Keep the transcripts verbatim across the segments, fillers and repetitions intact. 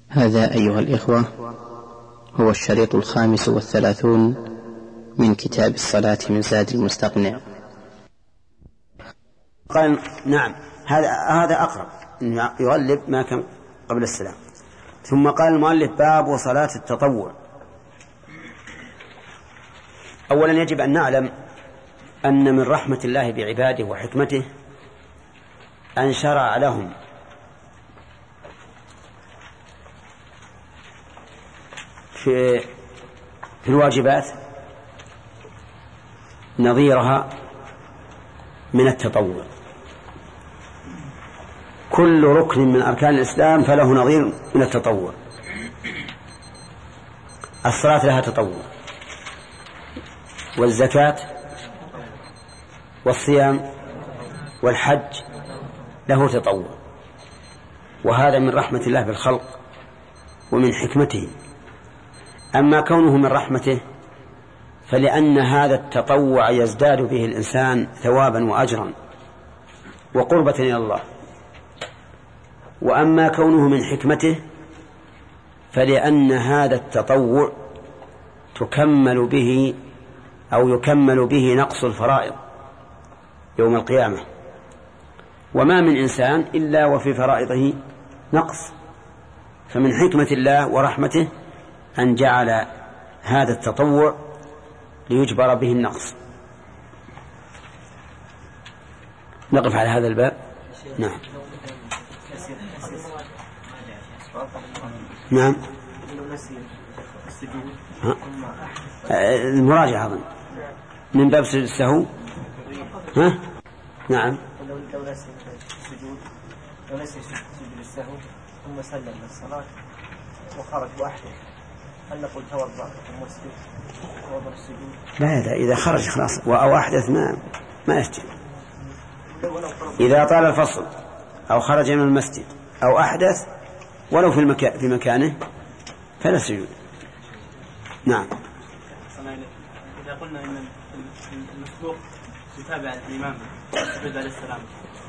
هذا أيها الإخوة هو الشريط الخامس والثلاثون من كتاب الصلاة من زاد المستقنع. قال نعم هذا هذا أقرب يغلب ما كان قبل السلام. ثم قال المؤلف باب صلاة التطوع. أولا يجب أن نعلم أن من رحمة الله بعباده وحكمته أن شرع لهم في في الواجبات نظيرها من التطوع. كل ركن من أركان الإسلام فله نظير من التطوع. الصلاة لها تطوع، والزكاة والصيام والحج له تطوع، وهذا من رحمة الله بالخلق ومن حكمته. أما كونه من رحمته فلأن هذا التطوع يزداد به الإنسان ثوابا وأجرا وقربة إلى الله. وأما كونه من حكمته فلأن هذا التطوع تكمل به أو يكمل به نقص الفرائض يوم القيامة، وما من إنسان إلا وفي فرائضه نقص. فمن حكمة الله ورحمته أن جعل هذا التطوع ليجبر به النقص. نقف على هذا الباب. نعم نعم المراجعة أظن من باب السهو. ها نعم لو نسي السجود لو نسي سجود السهو ثم سلم من الصلاة وخرج وأحدث هل نقول توضأ ثم اسجد توضأ السجود؟ لا لا إذا خرج خلاص أو أحدث ما ما يسجد. إذا طال الفصل أو خرج من المسجد أو أحدث ولو في المكان في مكانه فلا سجود. نعم. إذا قلنا إن المسبوق يتابع الإمام سجد عليه السلام،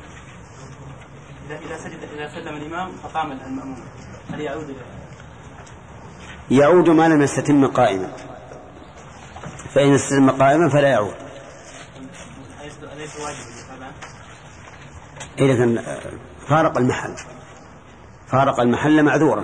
إذا سجد إذا سلم الإمام فقام المأموم هل يعود إليه؟ يعود ما لم يستتم قائما، فإن استتم قائما فلا يعود. أليس واجب الإتابة؟ إذا كان فارق المحل فارق المحل معذورا.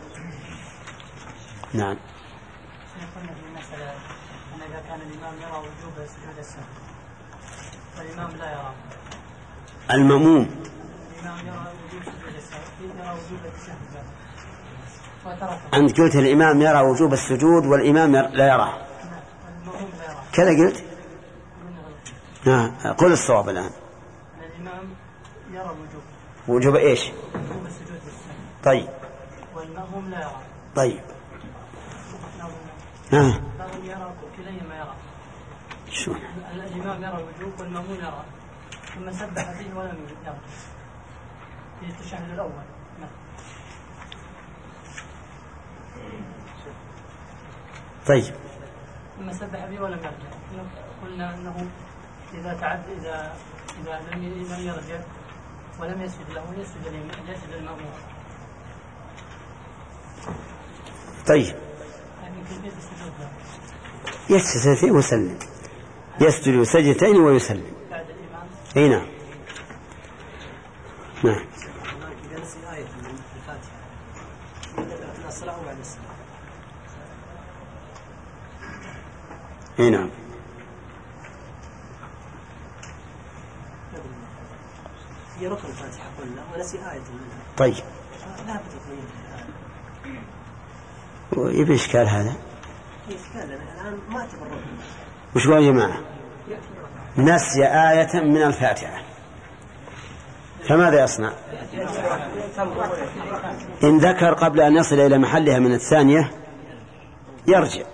نعم. قلنا في المسألة أن إذا كان الإمام يرى وجوب سجود السهو والإمام لا يرى، المأموم الإمام يرى وجوب سجود السهو يرى وجوب التشهد وتركه. أنت قلت الإمام يرى وجوب السجود والإمام لا يراه، المأموم لا يرى كذا قلت؟ نعم. قل الصواب الآن. الإمام يرى وجوب وجوب إيش؟ وجوب السجود السهو. طيب. والمأموم لا يرى. طيب. ها. المأموم يرى كليهما يرى. شو؟ الإمام يرى الوجوب والمأموم يرى، ثم سبح فيه ولم يرى في التشهد الأول. طيب. ثم سبح فيه ولم يرجع. قلنا أنه إذا تعد إذا إذا لم يرجع ولم يسجد له يسجد يسجد المأموم. طيب. يسجد فيه ويسلم، يسجد سجدتين ويسلم. بعد الإمام. أي نعم. نعم. إذا نسي آية من الفاتحة أثناء الصلاة وبعد الصلاة. أي نعم. هي ركن الفاتحة قلنا ونسي آية منها. طيب. لا بد ويبي إشكال هذا؟ إشكال الآن ما تبرر. وش قال يا جماعة؟ نسي آية من الفاتحة فماذا يصنع؟ إن ذكر قبل أن يصل إلى محلها من الثانية يرجع،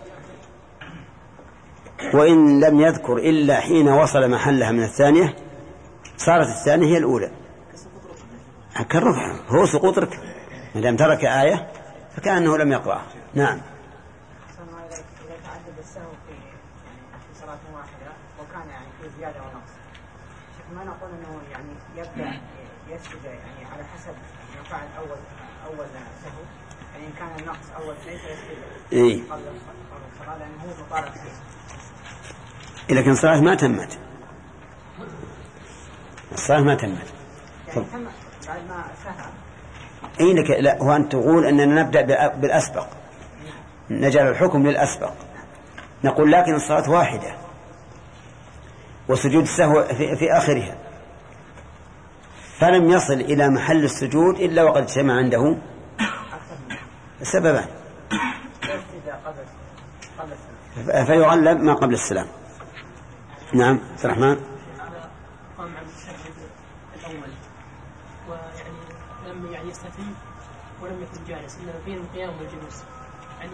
وإن لم يذكر إلا حين وصل محلها من الثانية صارت الثانية هي الأولى كالرفع. هو سقوط ركن ما دام ترك آية فكأنه لم يقرأ. نعم. إذا تعدد السهو في صلاة واحدة وكان يعني في زيادة ونقص، ما نقول أنه يعني يبدأ يسجد يعني على حسب ما فعل أول أول سهو، يعني إن كان النقص أول شيء فيسجد إيه. قبل الصلاة لأنه هو مطالب فيه. لكن الصلاة ما تمت، الصلاة ما تمت. يعني تم بعد ما سهى. أي لك لا، هو أن تقول أننا نبدأ بالأسبق، نجعل الحكم للأسبق، نقول لكن الصلاة واحدة وسجود السهو في, في آخرها، فلم يصل إلى محل السجود إلا وقد اجتمع عنده سببان، فيغلب ما قبل السلام. نعم عبد الرحمن. قام عن التشهد الأول ويعني لم يعني يستتم ولم يكن جالس إلا بين القيام والجلوس، يعني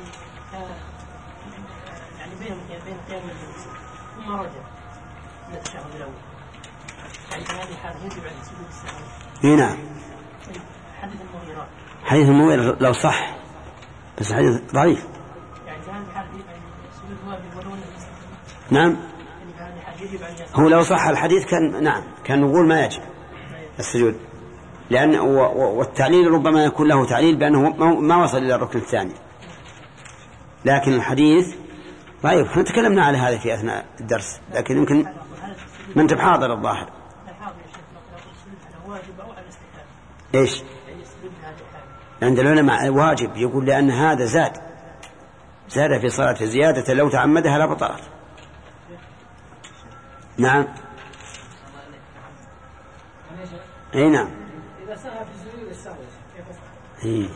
يعني بين بين القيام والجلوس ثم رجع من التشهد الأول، يعني في هذه الحالة يجب عليه سجود السهو. نعم. حديث المغيرة حديث المغيرة لو صح، بس حديث ضعيف. يعني في هذه الحالة سجود واجب ولو لم يستتم. نعم. هو لو صح الحديث كان نعم كان نقول ما يجب السجود، لأن والتعليل ربما يكون له تعليل بأنه ما وصل إلى الركن الثاني، لكن الحديث ضعيف. احنا تكلمنا على هذا في أثناء الدرس، لكن يمكن ما انت بحاضر الظاهر. ايش عند العلماء واجب، يقول لأن هذا زاد زاد في صلاة زيادة لو تعمدها لا بطلت. نعم. اي نعم. إذا سهى في سجود السهو كيف يفعل؟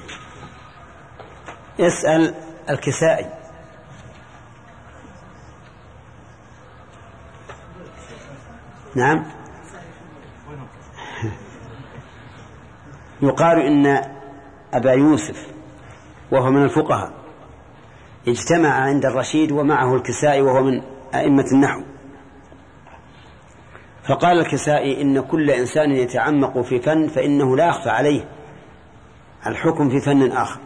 يسأل الكسائي. نعم. يقال إن أبا يوسف وهو من الفقهاء اجتمع عند الرشيد ومعه الكسائي وهو من أئمة النحو، فقال الكسائي إن كل إنسان يتعمق في فن فإنه لا يخفى عليه الحكم في فن آخر.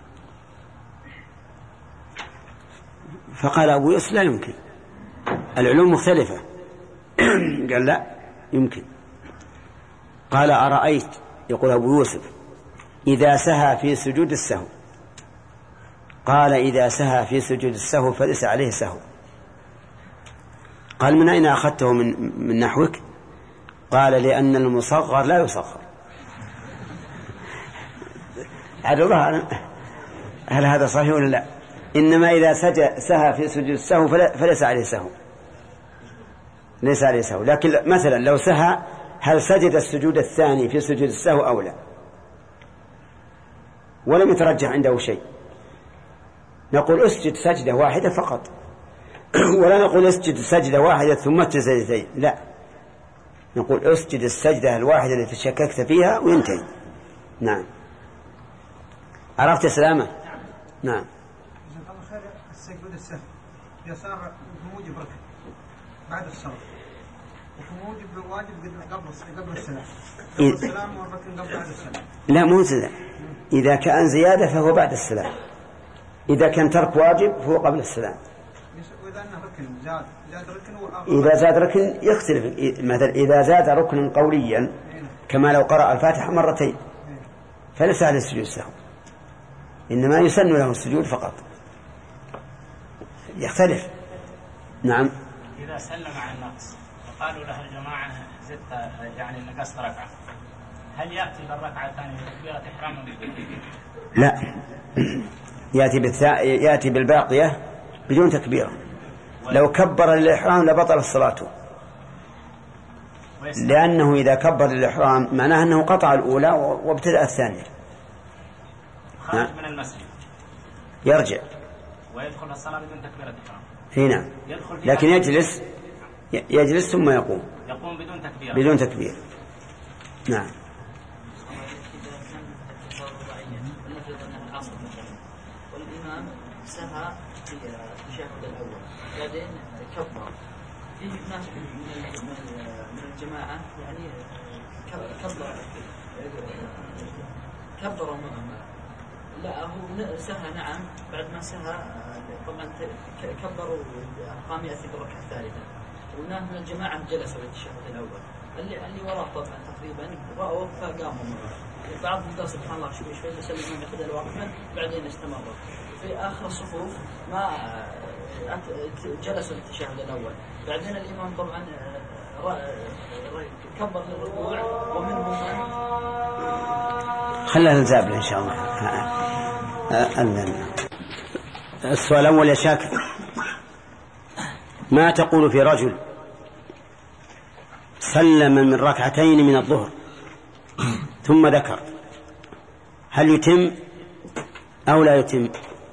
فقال أبو يوسف لا يمكن، العلوم مختلفة. قال لا يمكن. قال أرأيت، يقول أبو يوسف، إذا سهى في سجود السهو. قال إذا سهى في سجود السهو فليس عليه سهو. قال من أين أخذته من, من نحوك؟ قال لأن المصغر لا يصغر. عاد الله هل هذا صحيح ولا لا؟ إنما إذا سهى في سجود السهو فليس عليه سهو، ليس عليه سهو. لكن مثلا لو سهى هل سجد السجود الثاني في سجود السهو أو لا، ولم يترجح عنده شيء، نقول اسجد سجدة واحدة فقط، ولا نقول اسجد سجدة واحدة ثم سجدتين، لا، نقول اسجد السجدة الواحدة التي شككت فيها وينتهي. نعم. عرفت سلامة؟ نعم. جزاك الله خير. السجود السهو يسار بموجب ركن بعد الصلاة، وفي موجب الواجب قبل قبل السلام، قبل السلام والركن قبل بعد السلام. لا مو زيادة، إذا كان زيادة فهو بعد السلام، إذا كان ترك واجب فهو قبل السلام. وإذا أنه ركن زاد زاد ركن إذا زاد ركن يختلف، مثلا إذا زاد ركن قوليا كما لو قرأ الفاتحة مرتين فليس عليه السجود السهو، إنما يسن له السجود فقط، يختلف. نعم. إذا سلم عن النقص وقالوا له الجماعة زدت يعني نقصت ركعة، هل يأتي بالركعة الثانية بتكبيرة إحرام؟ لا، يأتي بالثا... يأتي بالباقية بدون تكبيرة. لو كبر للإحرام لبطل الصلاة، لأنه إذا كبر للإحرام معناه أنه قطع الأولى وابتدأ الثانية. خارج من المسجد يرجع ويدخل الصلاة بدون تكبيرة إحرام. هنا لكن يجلس يجلس ثم يقوم يقوم بدون تكبير بدون تكبير. نعم. والإمام سهى في التشهد الأول بعدين كبر، في ناس من الجماعة يعني كبر كبروا لا هو سهى نعم بعد ما سهى طبعا كبروا قام يأتي بالركعة الثالثة، وناس من الجماعة جلسوا للتشهد الأول، اللي اللي وراه طبعا تقريبا رأوا فقاموا معه. بعض الناس سبحان الله شوي شوي يسلم من يأخذ الوقفة بعدين استمر. في آخر الصفوف ما جلسوا التشهد الأول، بعدين الإمام طبعا كبر للركوع ومنهم من خلها نزابل إن شاء الله. السؤال الأول يا شاكر، ما تقول في رجل سلم من ركعتين من الظهر ثم ذكر، هل يتم أو لا يتم؟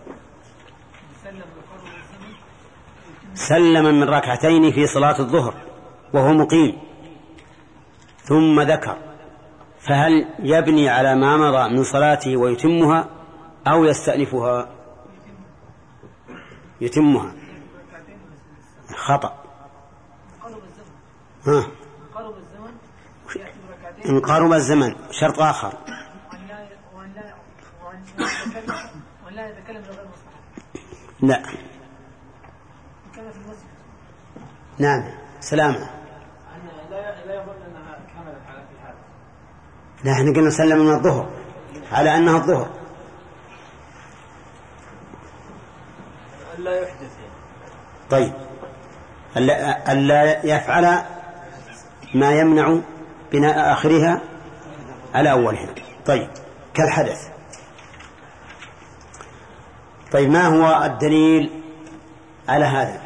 سلم من ركعتين في صلاة الظهر وهو مقيم ثم ذكر، فهل يبني على ما مضى من صلاته ويتمها أو يستأنفها؟ يتمها. خطأ. ها. إن قارب الزمن شرط آخر. لا. نعم سلامة. لا احنا قلنا سلم من الظهر على أنها الظهر. ألا يحدث. طيب ألا, ألا يفعل ما يمنع بناء آخرها على أولها. طيب كالحدث. طيب ما هو الدليل على هذا؟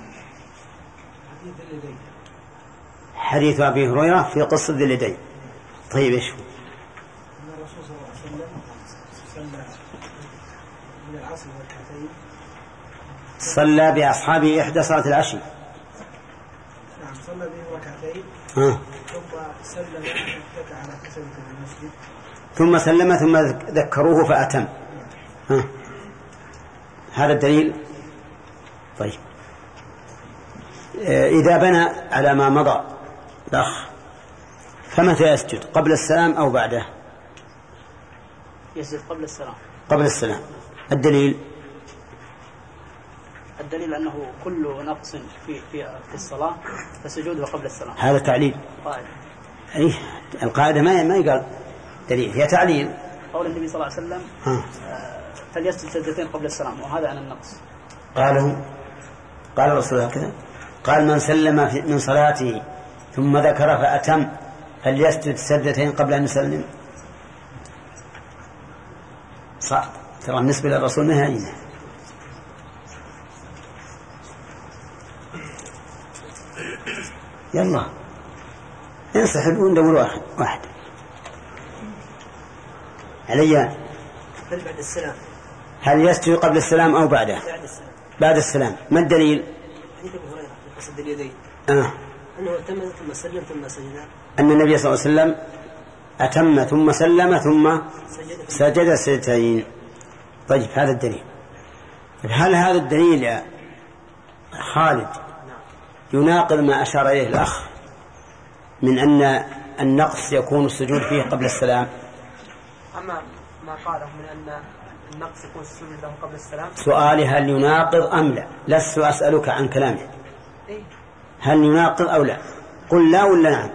حديث أبي هريرة في قصة ذي اليدين. طيب إيش هو؟ أن الرسول صلى الله عليه وسلم صلى من العصر ركعتين، صلى بأصحابه إحدى صلاة العشي. نعم صلى بهم ركعتين ها. ثم سلم واتكى على كسوة المسجد ثم سلم ثم ذكروه فأتم. ها. هذا الدليل. طيب إذا بنى على ما مضى الأخ فمتى يسجد؟ قبل السلام أو بعده؟ يسجد قبل السلام. قبل السلام. الدليل؟ الدليل أنه كل نقص في في في الصلاة فسجوده قبل السلام. هذا تعليل. قاعدة. أي القاعدة ما ما يقال دليل، هي تعليل. قول النبي صلى الله عليه وسلم فليسجد سجدتين قبل السلام وهذا عن النقص. قالوا قال الرسول هكذا، قال من سلم من صلاته ثم ذكر فأتم فليسجد سجدتين قبل أن يسلم. صح. ترى النسبة للرسول نهائية. يلا انسحب وندور واحد واحد عليا. هل بعد السلام؟ هل يسجد قبل السلام أو بعده؟ بعد السلام. بعد السلام. ما الدليل؟ حديث أبي هريرة في قصة اليدين آه. أنه أتم ثم سلم ثم سجد. أن النبي صلى الله عليه وسلم أتم ثم سلم ثم سجد سجدتين. طيب هذا الدليل. هل هذا الدليل يا خالد يناقض ما أشار إليه الأخ من أن النقص يكون السجود فيه قبل السلام؟ أما ما قاله من أن النقص يكون السجود له قبل السلام، سؤالي هل يناقض أم لا؟ لست أسألك عن كلامه. إيه؟ هل يناقض أو لا؟ قل لا ولا نعم.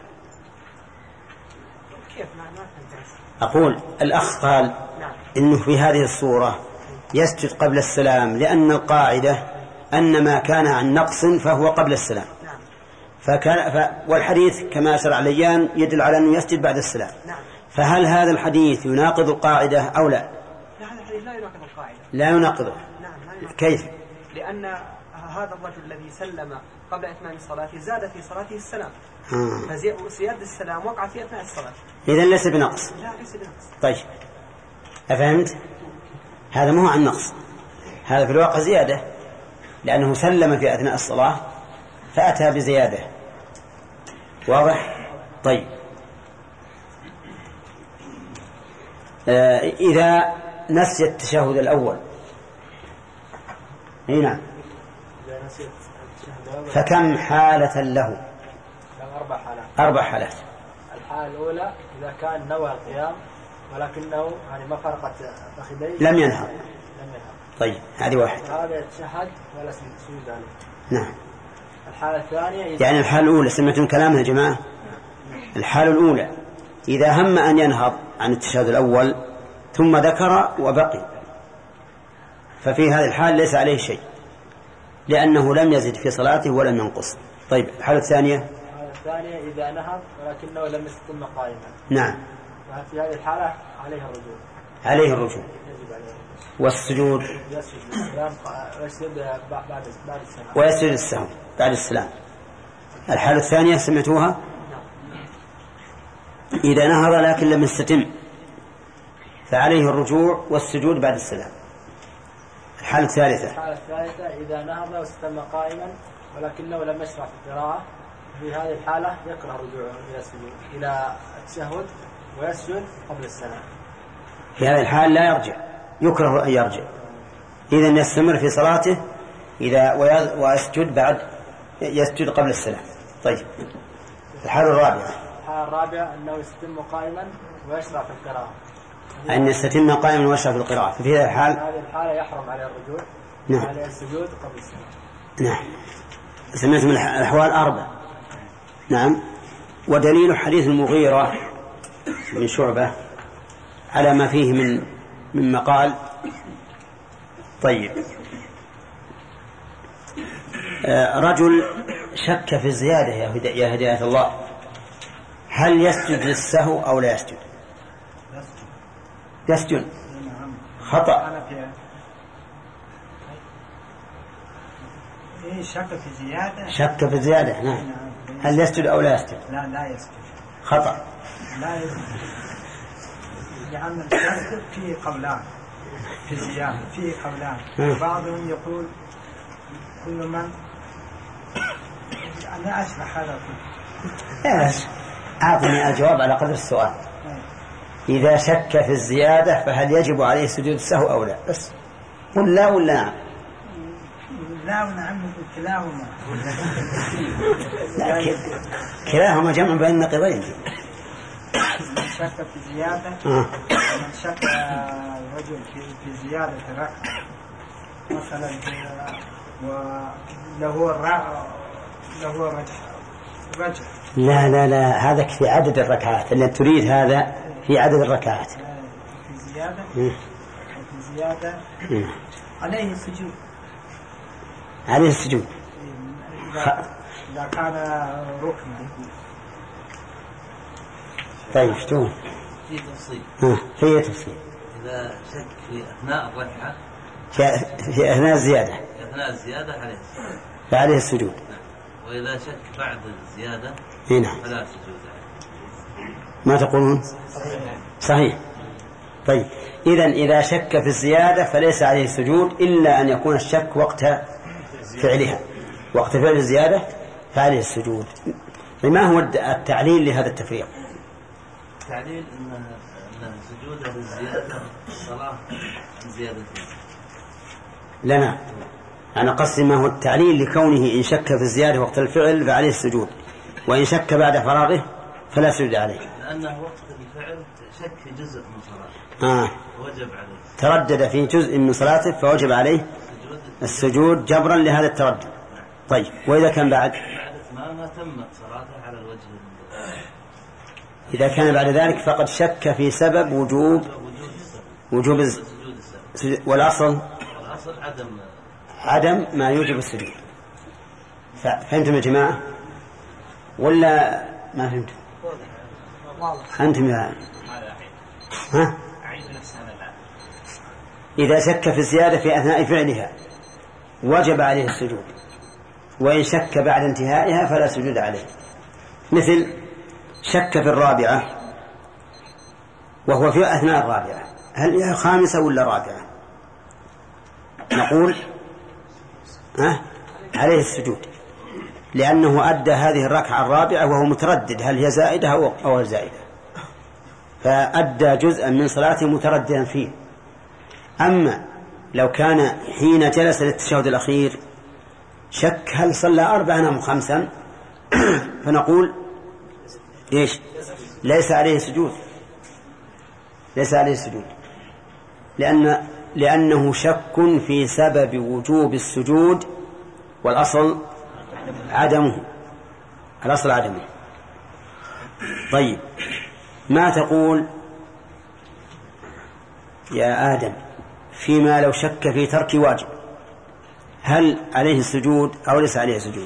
كيف ما ما فهمت. أقول الأخ قال نعم. إنه في هذه الصورة يسجد قبل السلام لأن القاعدة أن ما كان عن نقص فهو قبل السلام. نعم. فكان ف... والحديث كما أشار عليان يدل على أنه يسجد بعد السلام. نعم. فهل هذا الحديث يناقض القاعدة أو لا؟ لا هذا الحديث لا يناقض القاعدة. لا يناقضه. نعم لا يناقض. كيف؟ لأن هذا الرجل الذي سلم قبل إتمام الصلاة زاد في صلاته السلام. آه. فزيادة السلام وقع في أثناء الصلاة. إذن ليس بنقص. لا ليس بنقص. طيب أفهمت؟ هذا ما هو عن نقص، هذا في الواقع زيادة لأنه سلم في أثناء الصلاة فأتى بزيادة. واضح؟ طيب آه إذا نسي التشهد الأول هنا فكم حالة له؟ أربع حالات. أربع حالات. الحالة الأولى إذا كان نوى القيام ولكنه يعني ما فرقت فخذيه لم ينهض. لم ينهض. طيب هذه واحد. هذا يتشهد ولا سجود عليه. نعم. الحالة الثانية يعني الحالة الأولى سمعتم كلامها يا جماعة؟ الحالة الأولى إذا هم أن ينهض عن التشهد الأول ثم ذكر وبقي، ففي هذه الحال ليس عليه شيء، لأنه لم يزد في صلاته ولم ينقص. طيب الحالة الثانية؟ الحالة الثانية إذا نهض ولكنه لم يستتم قائما. نعم. في هذه الحالة عليه الرجوع. عليه الرجوع. والسجود؟ يسجد السلام ويسجد بعد بعد السلام. ويسجد السهو بعد السلام. الحالة الثانية سمعتوها؟ إذا نهض لكن لم يستتم فعليه الرجوع والسجود بعد السلام. الحالة الثالثة؟ الحالة الثالثة إذا نهض واستتم قائما ولكنه لم يشرع في القراءة، في هذه الحالة يكره رجوعه إلى السجود إلى التشهد ويسجد قبل السلام. في هذه الحال لا يرجع، يكره أن يرجع، إذن يستمر في صلاته إذا ويسجد بعد يسجد قبل السلام. طيب الحالة الرابعة؟ الحالة الرابعة أنه يستتم قائما ويشرع في القراءة. أن يستتم قائما ويشرع في القراءة، ففي هذه الحال هذه الحالة يحرم عليه الرجوع. نعم. عليه السجود قبل السلام. نعم. سمعتم الأحوال أربع. نعم. ودليل حديث المغيرة من شعبة على ما فيه من من مقال. طيب آه رجل شك في الزيادة يا هداية الله، هل يسجد للسهو أو لا يسجد؟ يسجد. خطأ. شك في زيادة. شك في الزيادة. نعم. هل يسجد أو لا يسجد؟ لا لا يسجد. خطأ. لا يسجد، لأن الشك فيه قولان في الزيادة، فيه قولان. بعضهم يقول كل من أنا أشرح هذا كله. إيش؟ أعطني الجواب على قدر السؤال. إذا شك في الزيادة فهل يجب عليه سجود السهو أو لا؟ بس قل لا ولا نعم. لا ونعم كلاهما. لكن كلاهما جمع بين النقيضين. من شك في زيادة آه. من شك الرجل في زيادة ركعة مثلا وله الرا له الرجح رجح. لا لا لا هذا في عدد الركعات اللي تريد، هذا في عدد الركعات. في زيادة في زيادة عليه السجود. عليه السجود إذا كان ركنا. طيب شتون؟ في تفصيل. في تفصيل. إذا شك في أثناء الركعة في أثناء الزيادة في أثناء الزيادة عليه السجود. فعليه السجود. وإذا شك بعد الزيادة هنا فلا سجود عليه. ما تقولون؟ صحيح. طيب إذن إذا شك في الزيادة فليس عليه السجود إلا أن يكون الشك وقت فعلها، وقت فعل الزيادة فعليه السجود. ما هو التعليل لهذا التفريق؟ التعليل أن أن سجوده للزيادة الصلاة زيادة. لنا أنا قصدي ما هو التعليل لكونه إن شك في الزيادة وقت الفعل فعليه السجود، وإن شك بعد فراغه فلا سجود عليه. لأنه وقت الفعل شك في جزء من صلاته. آه. وجب عليه. تردد في جزء من صلاته فوجب عليه السجود جبرا لهذا التردد. طيب وإذا كان بعد بعد إتمامه تمت صلاته على الوجه. إذا كان بعد ذلك فقد شك في سبب وجوب وجوب السجود، والأصل والأصل عدم عدم ما يوجب السجود. فهمتم يا جماعة ولا ما فهمتم؟ أنتم يا ها؟ إذا شك في الزيادة في أثناء فعلها وجب عليه السجود، وإن شك بعد انتهائها فلا سجود عليه. مثل شك في الرابعة وهو في أثناء الرابعة، هل هي خامسة ولا رابعة؟ نقول ها عليه السجود، لأنه أدى هذه الركعة الرابعة وهو متردد هل هي زائدة أو غير زائدة، فأدى جزءا من صلاته مترددا فيه. أما لو كان حين جلس للتشهد الأخير شك هل صلى أربعا أم خمسا فنقول إيش؟ ليس عليه سجود، ليس عليه سجود، لأن لأنه شك في سبب وجوب السجود، والأصل عدمه، الأصل عدمه. طيب ما تقول يا آدم فيما لو شك في ترك واجب هل عليه السجود أو ليس عليه السجود؟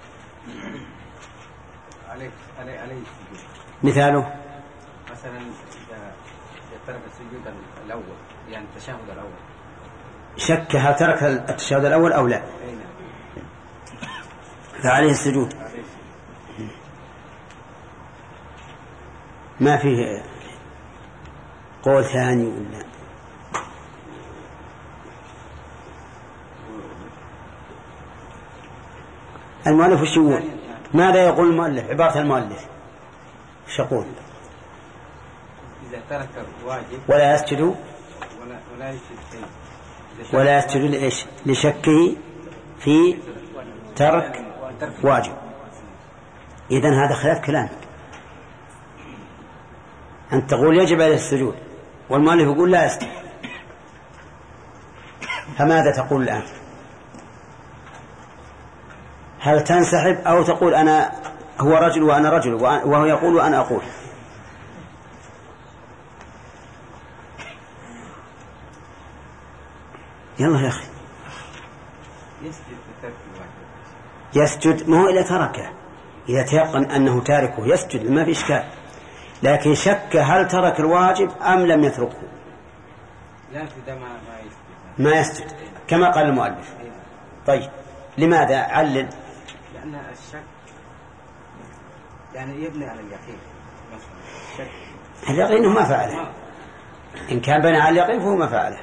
عليه عليه عليه السجود. مثاله مثلا إذا ترك السجود الأول يعني التشهد الأول شك هل ترك التشهد الأول أو لا فعليه السجود. ما فيه قول ثاني ولا المؤلف وش يقول؟ ماذا يقول المؤلف؟ عبارة المؤلف وش يقول؟ إذا ترك الواجب ولا يسجد ولا ولا يسجد ولا يسجد لإيش؟ لشكه في ترك واجب. إذن هذا خلاف كلامك. أنت تقول يجب عليه السجود والمؤلف يقول لا يسجد، فماذا تقول الآن؟ هل تنسحب أو تقول أنا هو رجل وأنا رجل وهو يقول وأنا أقول؟ يلا يا أخي يسجد، ما هو إلا تركه، إذا تيقن أنه تاركه يسجد ما في إشكال، لكن شك هل ترك الواجب أم لم يتركه لا ما ما يسجد ما يسجد كما قال المؤلف. طيب لماذا؟ علل. لأن الشك يعني يبني على اليقين مثلا الشك اليقين هو ما فعله، إن كان بنى على اليقين فهو ما فعله.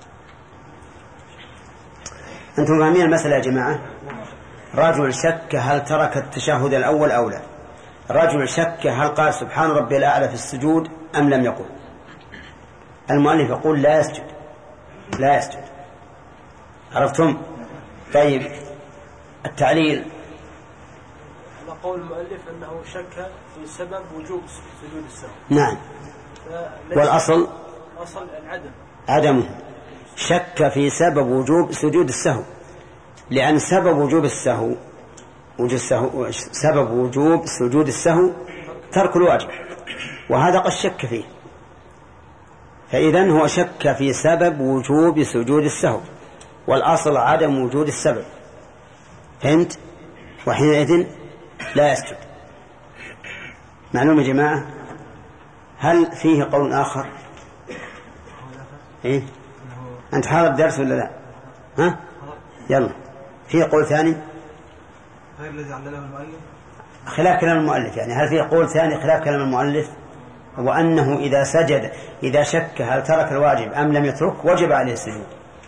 أنتم فاهمين المسألة يا جماعة؟ رجل شك هل ترك التشهد الأول أو لا، رجل شك هل قال سبحان ربي الأعلى في السجود أم لم يقل. المؤلف يقول لا يسجد لا يسجد. عرفتم؟ طيب التعليل على قول المؤلف أنه شك في سبب وجوب سجود السهو. نعم، والأصل أصل العدم عدمه. شك في سبب وجوب سجود السهو، لأن سبب وجوب السهو وجوب السهو سبب وجوب سجود السهو ترك الواجب، وهذا قد شك فيه، فإذن هو شك في سبب وجوب سجود السهو، والأصل عدم وجود السبب. فهمت؟ وحينئذ لا يسجد. معلوم يا جماعة؟ هل فيه قول آخر؟ إيه؟ أنت حاضر الدرس ولا لا؟ ها؟ يلا فيه قول ثاني غير الذي علله المؤلف خلاف كلام المؤلف، يعني هل فيه قول ثاني خلاف كلام المؤلف؟ وأنه إذا سجد إذا شك هل ترك الواجب أم لم يترك وجب عليه السجود.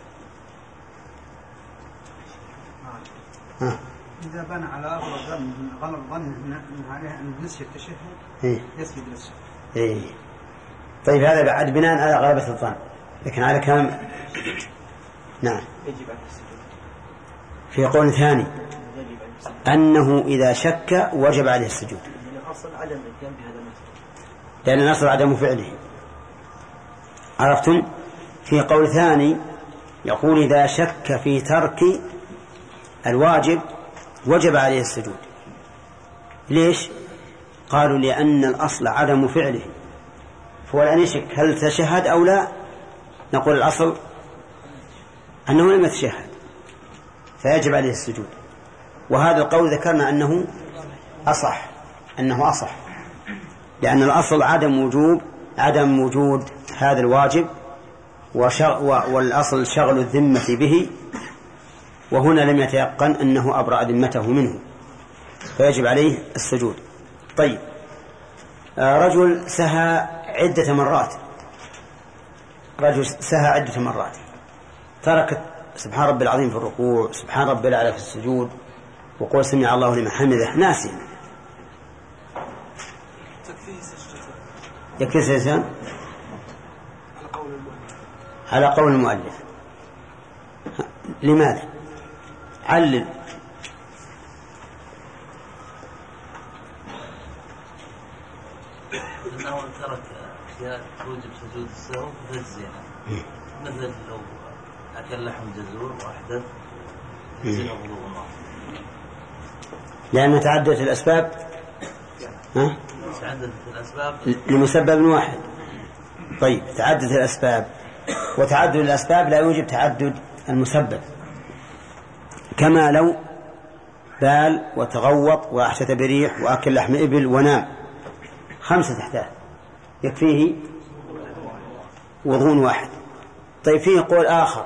ها. إذا بنى على أغلب ظن غلط ظن من عليه أن نسي التشهد إيه؟ يسجد للسهو. إيه. طيب هذا بعد بناء على غلبة الظن، لكن على كلام نعم يجب عليه السجود. في قول ثاني أنه إذا شك وجب عليه السجود، لأن أصل عدم الاتيان بهذا المثل، لأن الأصل عدم فعله. عرفتم؟ في قول ثاني يقول إذا شك في ترك الواجب وجب عليه السجود. ليش؟ قالوا لأن الأصل عدم فعله، فهو الآن يشك هل تشهد أو لا، نقول الأصل أنه لم يتشهد فيجب عليه السجود. وهذا القول ذكرنا أنه أصح أنه أصح لأن الأصل عدم وجوب عدم وجود هذا الواجب، والأصل شغل الذمة به، وهنا لم يتيقن أنه أبرأ ذمته منه فيجب عليه السجود. طيب رجل سهى عدة مرات رجل سهى عدة مرات ترك سبحان ربي العظيم في الركوع، سبحان ربي الأعلى في السجود، وقول سمع الله لمن حمده، ناسي. يكفي سجدتان على قول المؤلف. لماذا؟ علل. أنه ترك أشياء توجب سجود السهو تجزئها، مثل لو أكل لحم جزور وأحدث يجزئ وضوء النار، لأن تعددت الأسباب. ها؟ تعددت الأسباب لمسبب واحد. طيب تعدد الأسباب، وتعدد الأسباب لا يوجب تعدد المسبب، كما لو بال وتغوط وأحدث بريح وأكل لحم إبل ونام، خمسة أحداث يكفيه وضوء واحد. طيب فيه قول آخر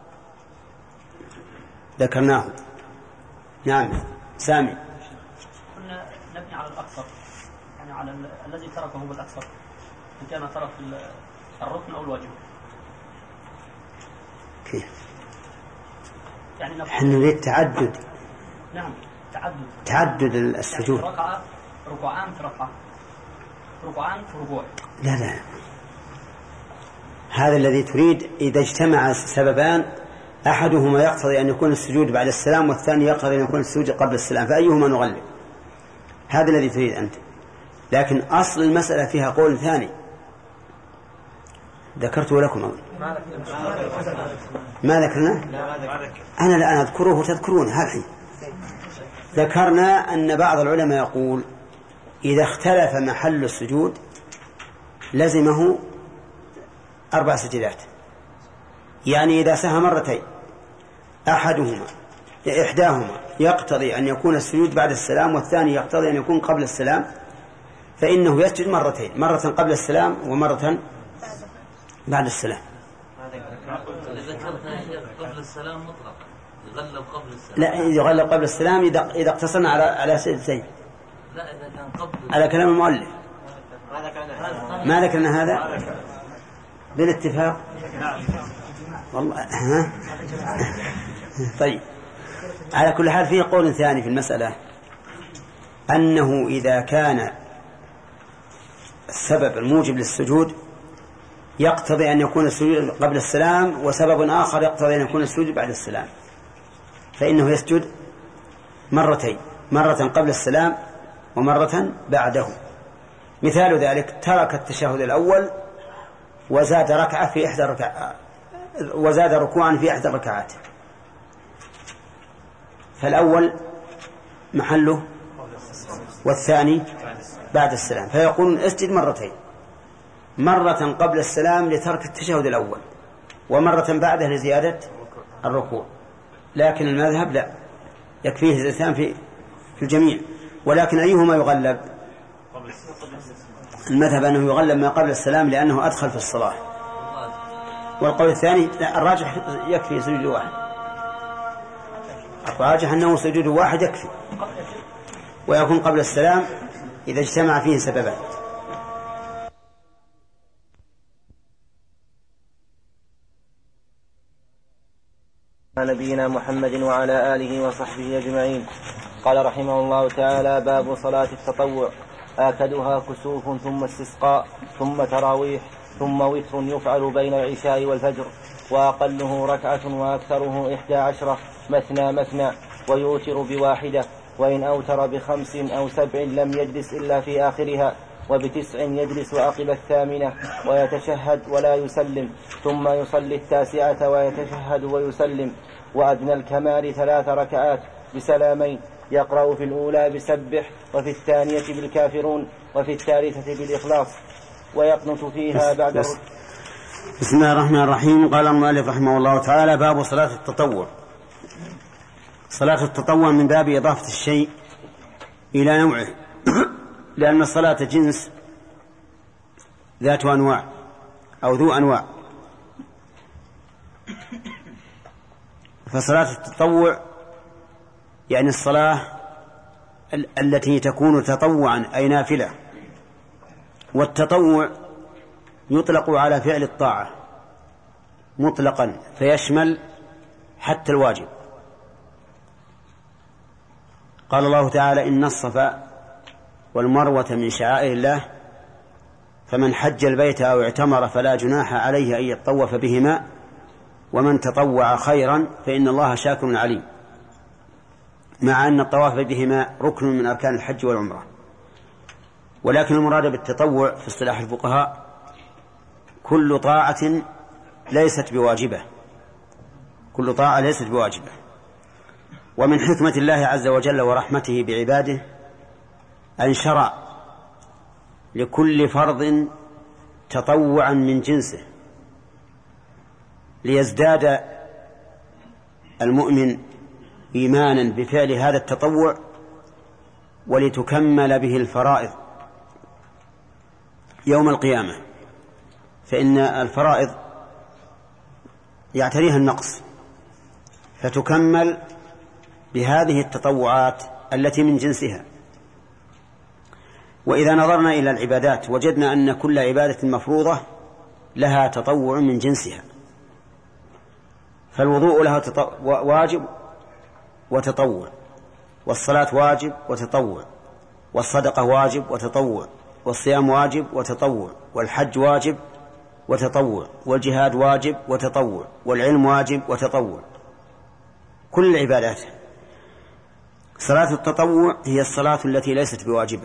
ذكرناه. نعم سامي. قلنا نبني على الأكثر، يعني على الذي تركه بالأكثر، إن كان ترك الركن أو الواجب. كيف؟ يعني احنا نريد تعدد. نعم تعدد تعدد السجود. يعني ركعة ركوعان في ركعة، ركوعان في ركوع. لا لا، هذا الذي تريد إذا اجتمع سببان أحدهما يقتضي أن يكون السجود بعد السلام والثاني يقتضي أن يكون السجود قبل السلام، فأيهما نغلب؟ هذا الذي تريد أنت. لكن أصل المسألة فيها قول ثاني ذكرته لكم أول. ما ذكرنا؟ أنا الآن أذكره وتذكرونه هذا الحين. ذكرنا أن بعض العلماء يقول إذا اختلف محل السجود لزمه أربع سجدات، يعني إذا سهى مرتين أحدهما إحداهما يقتضي أن يكون السجود بعد السلام والثاني يقتضي أن يكون قبل السلام، فإنه يسجد مرتين، مرة قبل السلام ومرة بعد السلام. إذا كان قبل السلام مطلق يغلب قبل السلام. لا يغلب قبل السلام إذا إذا اقتصرنا على على سجدتين. لا إذا كان قبل. على كلام المؤلف. ما ذكرنا ما ذكرنا هذا بالاتفاق. والله ها. طيب على كل حال فيه قول ثاني في المسألة، أنه إذا كان السبب الموجب للسجود يقتضي أن يكون السجود قبل السلام، وسبب آخر يقتضي أن يكون السجود بعد السلام، فإنه يسجد مرتين، مرة قبل السلام ومرة بعده. مثال ذلك ترك التشهد الأول وزاد ركعة في إحدى ركعات، وزاد ركوعا في إحدى الركعات، فالأول محله والثاني بعد السلام، فيقول اسجد مرتين، مرة قبل السلام لترك التشهد الأول ومرة بعده لزيادة الركوع. لكن المذهب لا، يكفيه الزيتان في في الجميع. ولكن أيهما يغلب؟ المذهب أنه يغلب ما قبل السلام لأنه أدخل في الصلاة، والقول الثاني لا، الراجح يكفي سجود واحد، الراجح أنه سجود واحد يكفي ويكون قبل السلام إذا اجتمع فيه سببان. نبينا محمد وعلى آله وصحبه أجمعين. قال رحمه الله تعالى: باب صلاة التطوع. آكدها كسوف ثم استسقاء ثم تراويح ثم وتر يفعل بين العشاء والفجر، وأقله ركعة وأكثره إحدى عشرة مثنى مثنى، ويوتر بواحدة، وإن أوتر بخمس أو سبع لم يجلس إلا في آخرها، وبتسع يجلس عقب الثامنة ويتشهد ولا يسلم، ثم يصلي التاسعة ويتشهد ويسلم. وأدنى الكمال ثلاث ركعات بسلامين، يقرأ في الأولى بسبح، وفي الثانية بالكافرون، وفي الثالثة بالإخلاص، ويقنت فيها بعد. بس. بسم الله الرحمن الرحيم. قال المؤلف رحمه الله تعالى: باب صلاة التطوع. صلاة التطوع من باب إضافة الشيء إلى نوعه لأن الصلاة جنس ذات أنواع أو ذو أنواع، فصلاة التطوع يعني الصلاة التي تكون تطوعا أي نافلة. والتطوع يطلق على فعل الطاعة مطلقا فيشمل حتى الواجب. قال الله تعالى: إن الصفا والمروة من شعائر الله فمن حج البيت أو اعتمر فلا جناح عليه أن يطوف بهما ومن تطوع خيرا فإن الله شاكر عليم، مع أن الطواف بهما ركن من أركان الحج والعمرة. ولكن المراد بالتطوع في اصطلاح الفقهاء كل طاعة ليست بواجبة، كل طاعة ليست بواجبة. ومن حكمة الله عز وجل ورحمته بعباده أن شرع لكل فرض تطوعا من جنسه، ليزداد المؤمن إيمانا بفعل هذا التطوع ولتكمل به الفرائض يوم القيامة، فإن الفرائض يعتريها النقص، فتكمل بهذه التطوعات التي من جنسها. وإذا نظرنا إلى العبادات وجدنا أن كل عبادة مفروضة لها تطوع من جنسها، فالوضوء له واجب وتطوع، والصلاة واجب وتطوع، والصدقة واجب وتطوع، والصيام واجب وتطوع، والحج واجب وتطوع، والجهاد واجب وتطوع، والعلم واجب وتطوع، كل العبادات. صلاة التطوع هي الصلاة التي ليست بواجبة،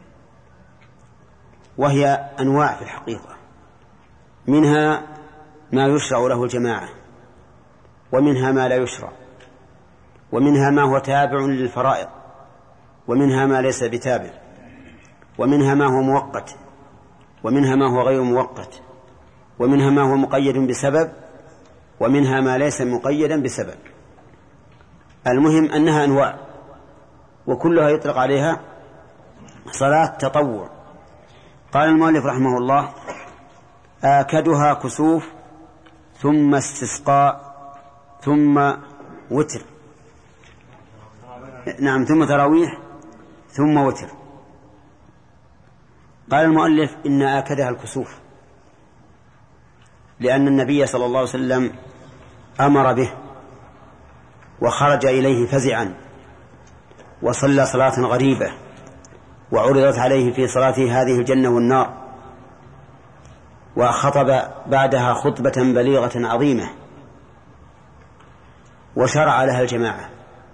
وهي أنواع في الحقيقة، منها ما يشرع له الجماعة، ومنها ما لا يشرع، ومنها ما هو تابع للفرائض، ومنها ما ليس بتابع، ومنها ما هو مؤقت، ومنها ما هو غير مؤقت، ومنها ما هو مقيد بسبب، ومنها ما ليس مقيدا بسبب. المهم أنها أنواع، وكلها يطلق عليها صلاة تطوع. قال المؤلف رحمه الله: آكدها كسوف، ثم استسقاء، ثم وتر. نعم، ثم تراويح، ثم وتر. قال المؤلف: إن آكدها الكسوف، لأن النبي صلى الله عليه وسلم أمر به وخرج إليه فزعا، وصلى صلاة غريبة، وعرضت عليه في صلاته هذه الجنة والنار، وخطب بعدها خطبة بليغة عظيمة، وشرع لها الجماعة،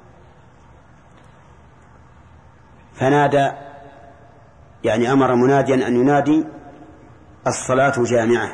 فنادى، يعني أمر مناديا أن ينادي: الصلاة جامعة.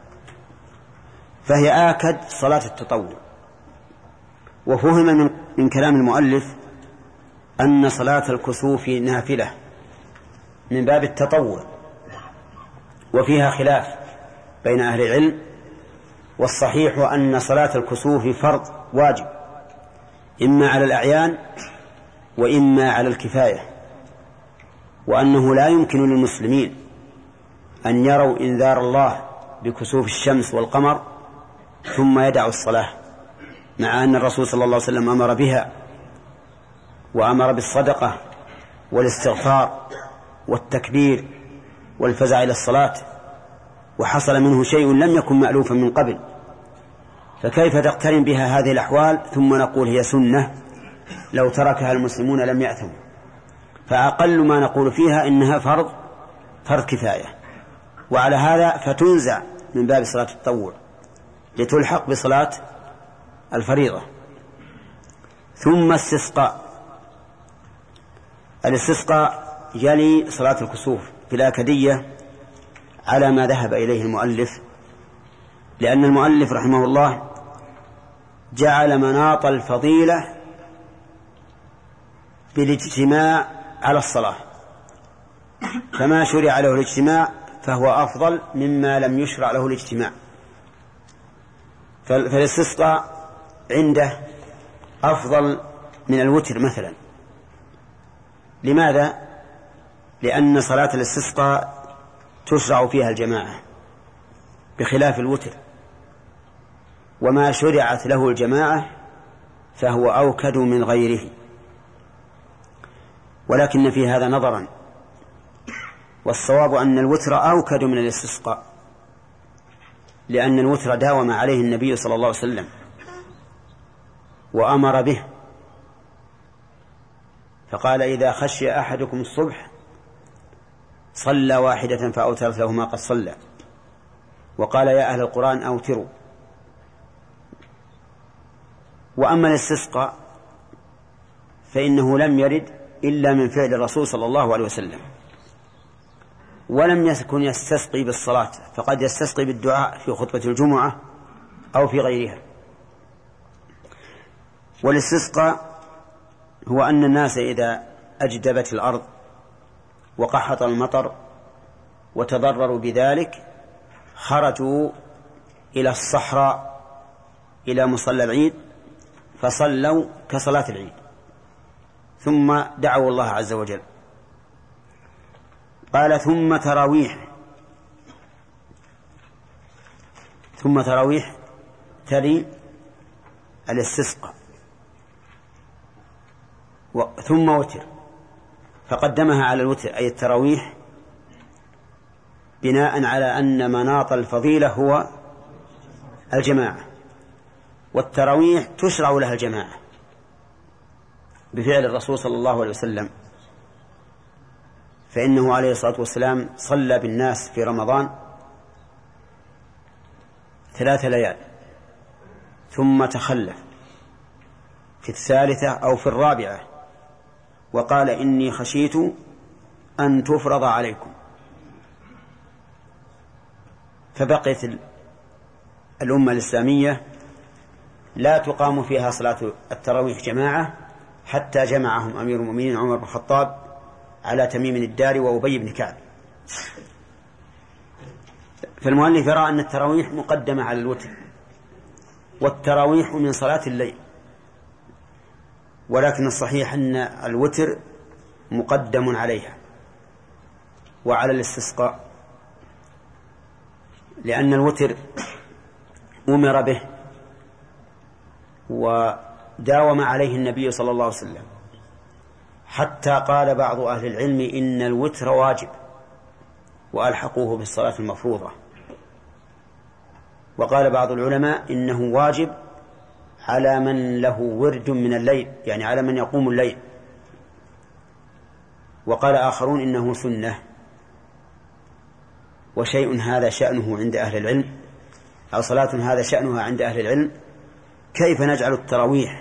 فهي آكد صلاة التطوع. وفهم من, من كلام المؤلف أن صلاة الكسوف نافلة من باب التطوع، وفيها خلاف بين أهل العلم، والصحيح أن صلاة الكسوف فرض واجب، إما على الأعيان وإما على الكفاية، وأنه لا يمكن للمسلمين أن يروا إنذار الله بكسوف الشمس والقمر ثم يدعوا الصلاة، مع أن الرسول صلى الله عليه وسلم أمر بها، وأمر بالصدقة والاستغفار والتكبير والفزع إلى الصلاة، وحصل منه شيء لم يكن مألوفا من قبل، فكيف تقترن بها هذه الأحوال ثم نقول هي سنة لو تركها المسلمون لم يأثموا؟ فأقل ما نقول فيها إنها فرض فرض كفاية، وعلى هذا فتنزع من باب صلاة التطوع لتلحق بصلاة الفريضة. ثم استسقاء. الاستسقاء يلي صلاة الكسوف في الآكدية على ما ذهب إليه المؤلف، لأن المؤلف رحمه الله جعل مناط الفضيلة بالاجتماع على الصلاة، فما شرع له الاجتماع فهو أفضل مما لم يشرع له الاجتماع. فالاستسقاء عنده أفضل من الوتر مثلا. لماذا؟ لأن صلاة الاستسقاء تشرع فيها الجماعة بخلاف الوتر، وما شرعت له الجماعة فهو أوكد من غيره. ولكن في هذا نظرا، والصواب أن الوتر أوكد من الاستسقاء، لأن الوتر داوم عليه النبي صلى الله عليه وسلم وأمر به، فقال: إذا خشي أحدكم الصبح صلى واحدة فأوترت له ما قد صلى، وقال: يا أهل القرآن أوتروا. وأما الاستسقاء فإنه لم يرد إلا من فعل الرسول صلى الله عليه وسلم، ولم يكن يستسقي بالصلاة، فقد يستسقي بالدعاء في خطبة الجمعة أو في غيرها. والاستسقاء هو أن الناس إذا أجدبت الأرض وقحط المطر وتضرروا بذلك خرجوا إلى الصحراء إلى مصلى العيد فصلوا كصلاة العيد ثم دعوا الله عز وجل. قال ثم تراويح ثم تراويح تلي الاستسقاء ثم وتر، فقدمها على الوتر أي التراويح بناء على أن مناط الفضيلة هو الجماعة، والتراويح تشرع لها الجماعة بفعل الرسول صلى الله عليه وسلم، فإنه عليه الصلاة والسلام صلى بالناس في رمضان ثلاث ليال ثم تخلف في الثالثة أو في الرابعة وقال إني خشيت أن تفرض عليكم، فبقيت الأمة الإسلامية لا تقام فيها صلاة التراويح جماعة حتى جمعهم أمير المؤمنين عمر بن الخطاب على تميم الداري وأبي بن كعب. فالمؤلف يرى أن التراويح مقدمة على الوتر، والتراويح من صلاة الليل، ولكن الصحيح أن الوتر مقدم عليها وعلى الاستسقاء، لأن الوتر أمر به وداوم عليه النبي صلى الله عليه وسلم، حتى قال بعض أهل العلم إن الوتر واجب وألحقوه بالصلاة المفروضة، وقال بعض العلماء إنه واجب على من له ورد من الليل، يعني على من يقوم الليل، وقال آخرون إنه سنة. وشيء هذا شأنه عند أهل العلم أو صلاة هذا شأنها عند أهل العلم، كيف نجعل التراويح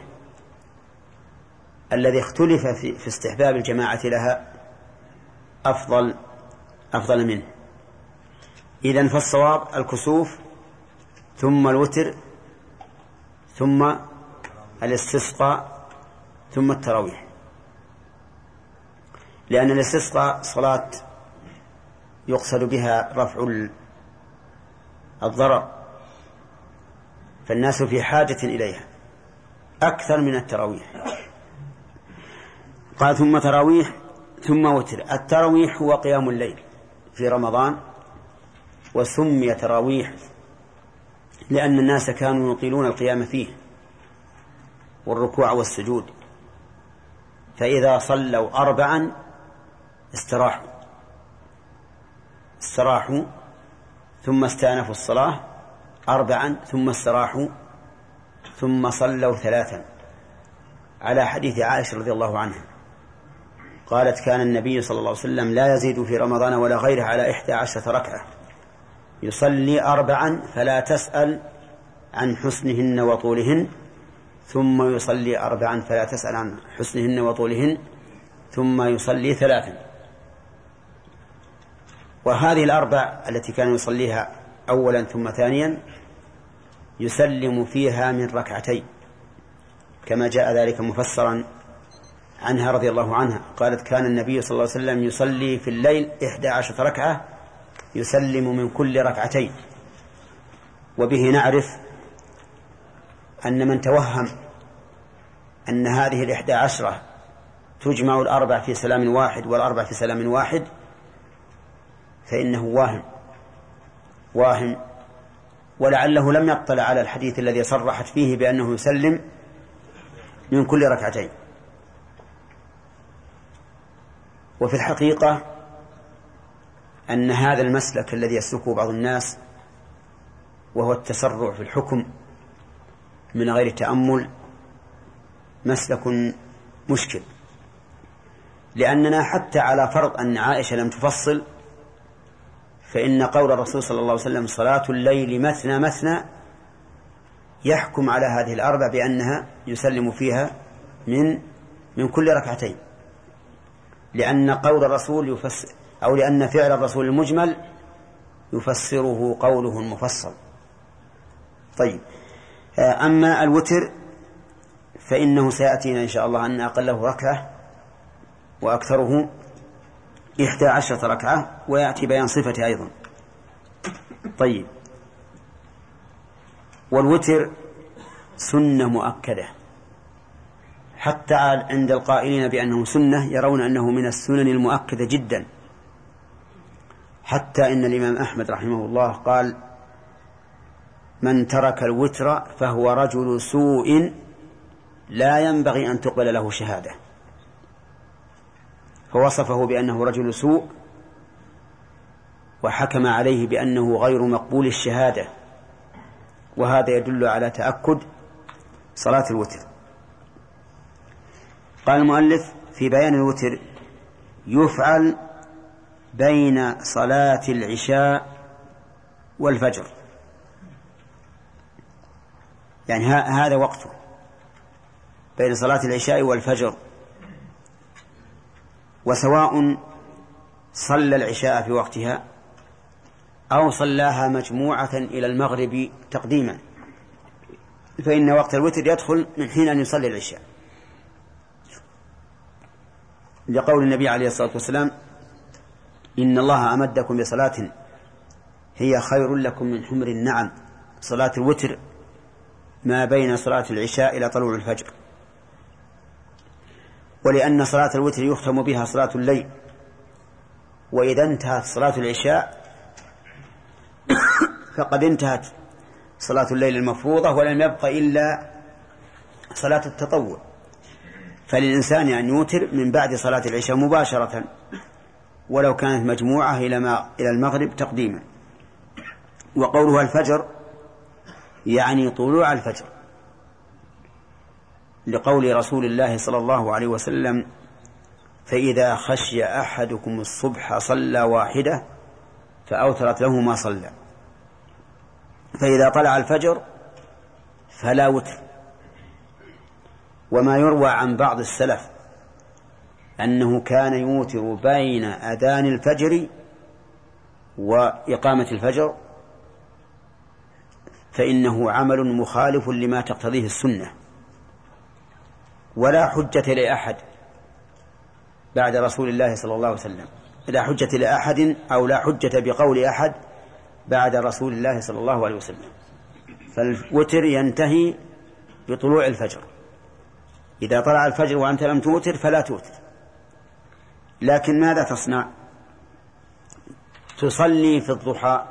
الذي اختلف في, في استحباب الجماعة لها أفضل أفضل منه؟ إذن فالصواب الكسوف ثم الوتر ثم الاستسقاء ثم التراويح، لأن الاستسقاء صلاة يقصد بها رفع الضرر، فالناس في حاجة إليها أكثر من التراويح. قال ثم تراويح ثم وتر. التراويح هو قيام الليل في رمضان، وسمي تراويح لأن الناس كانوا يطيلون القيام فيه والركوع والسجود، فإذا صلوا أربعا استراحوا استراحوا ثم استأنفوا الصلاة أربعا ثم استراحوا ثم صلوا ثلاثا، على حديث عائشة رضي الله عنها قالت كان النبي صلى الله عليه وسلم لا يزيد في رمضان ولا غيره على إحدى عشرة ركعة، يصلي أربعا فلا تسأل عن حسنهن وطولهن، ثم يصلي أربعا فلا تسأل عن حسنهن وطولهن، ثم يصلي ثلاثا. وهذه الأربع التي كان يصليها أولا ثم ثانيا يسلم فيها من ركعتين، كما جاء ذلك مفسرا عنها رضي الله عنها قالت كان النبي صلى الله عليه وسلم يصلي في الليل إحدى عشرة ركعة يسلم من كل ركعتين. وبه نعرف أن من توهم أن هذه الإحدى عشرة تجمع الأربع في سلام واحد والأربع في سلام واحد فإنه واهم واهم ولعله لم يطلع على الحديث الذي صرحت فيه بأنه يسلم من كل ركعتين. وفي الحقيقة أن هذا المسلك الذي يسلكه بعض الناس وهو التسرع في الحكم من غير تأمل مسلك مشكل، لأننا حتى على فرض أن عائشة لم تفصل فإن قول الرسول صلى الله عليه وسلم صلاة الليل مثنى مثنى يحكم على هذه الأربع بأنها يسلم فيها من من كل ركعتين، لأن قول الرسول يفسر أو لأن فعل الرسول المجمل يفسره قوله المفصل. طيب، أما الوتر فإنه سيأتينا إن شاء الله أن أقله ركعة وأكثره إحدى عشرة ركعة، ويأتي بيان صفته أيضا. طيب، والوتر سنة مؤكدة، حتى عند القائلين بأنه سنة يرون أنه من السنن المؤكدة جدا، حتى إن الإمام أحمد رحمه الله قال: من ترك الوتر فهو رجل سوء لا ينبغي أن تقبل له شهادة، فوصفه بأنه رجل سوء وحكم عليه بأنه غير مقبول الشهادة، وهذا يدل على تأكد صلاة الوتر. قال المؤلف في بيان الوتر: يفعل بين صلاة العشاء والفجر، يعني هذا وقته، بين صلاة العشاء والفجر، وسواء صلى العشاء في وقتها أو صلاها مجموعة إلى المغرب تقديما، فإن وقت الوتر يدخل من حين أن يصلي العشاء، لقول النبي عليه الصلاة والسلام: إن الله أمدكم بصلاة هي خير لكم من حمر النعم، صلاة الوتر ما بين صلاة العشاء إلى طلوع الفجر. ولأن صلاة الوتر يختم بها صلاة الليل، وإذا انتهت صلاة العشاء فقد انتهت صلاة الليل المفروضة، ولم يبق إلا صلاة التطوع، فللإنسان أن يوتر من بعد صلاة العشاء مباشرة ولو كانت مجموعة إلى ما إلى المغرب تقديما. وقولها الفجر يعني طلوع الفجر، لقول رسول الله صلى الله عليه وسلم: فإذا خشي أحدكم الصبح صلى واحدة فأوترت له ما صلى. فإذا طلع الفجر فلا وتر. وما يروى عن بعض السلف أنه كان يوتر بين أذان الفجر وإقامة الفجر، فإنه عمل مخالف لما تقتضيه السنة، ولا حجة لأحد بعد رسول الله صلى الله عليه وسلم، لا حجة لأحد أو لا حجة بقول أحد بعد رسول الله صلى الله عليه وسلم. فالوتر ينتهي بطلوع الفجر، إذا طلع الفجر وأنت لم توتر فلا توتر. لكن ماذا تصنع؟ تصلي في الضحى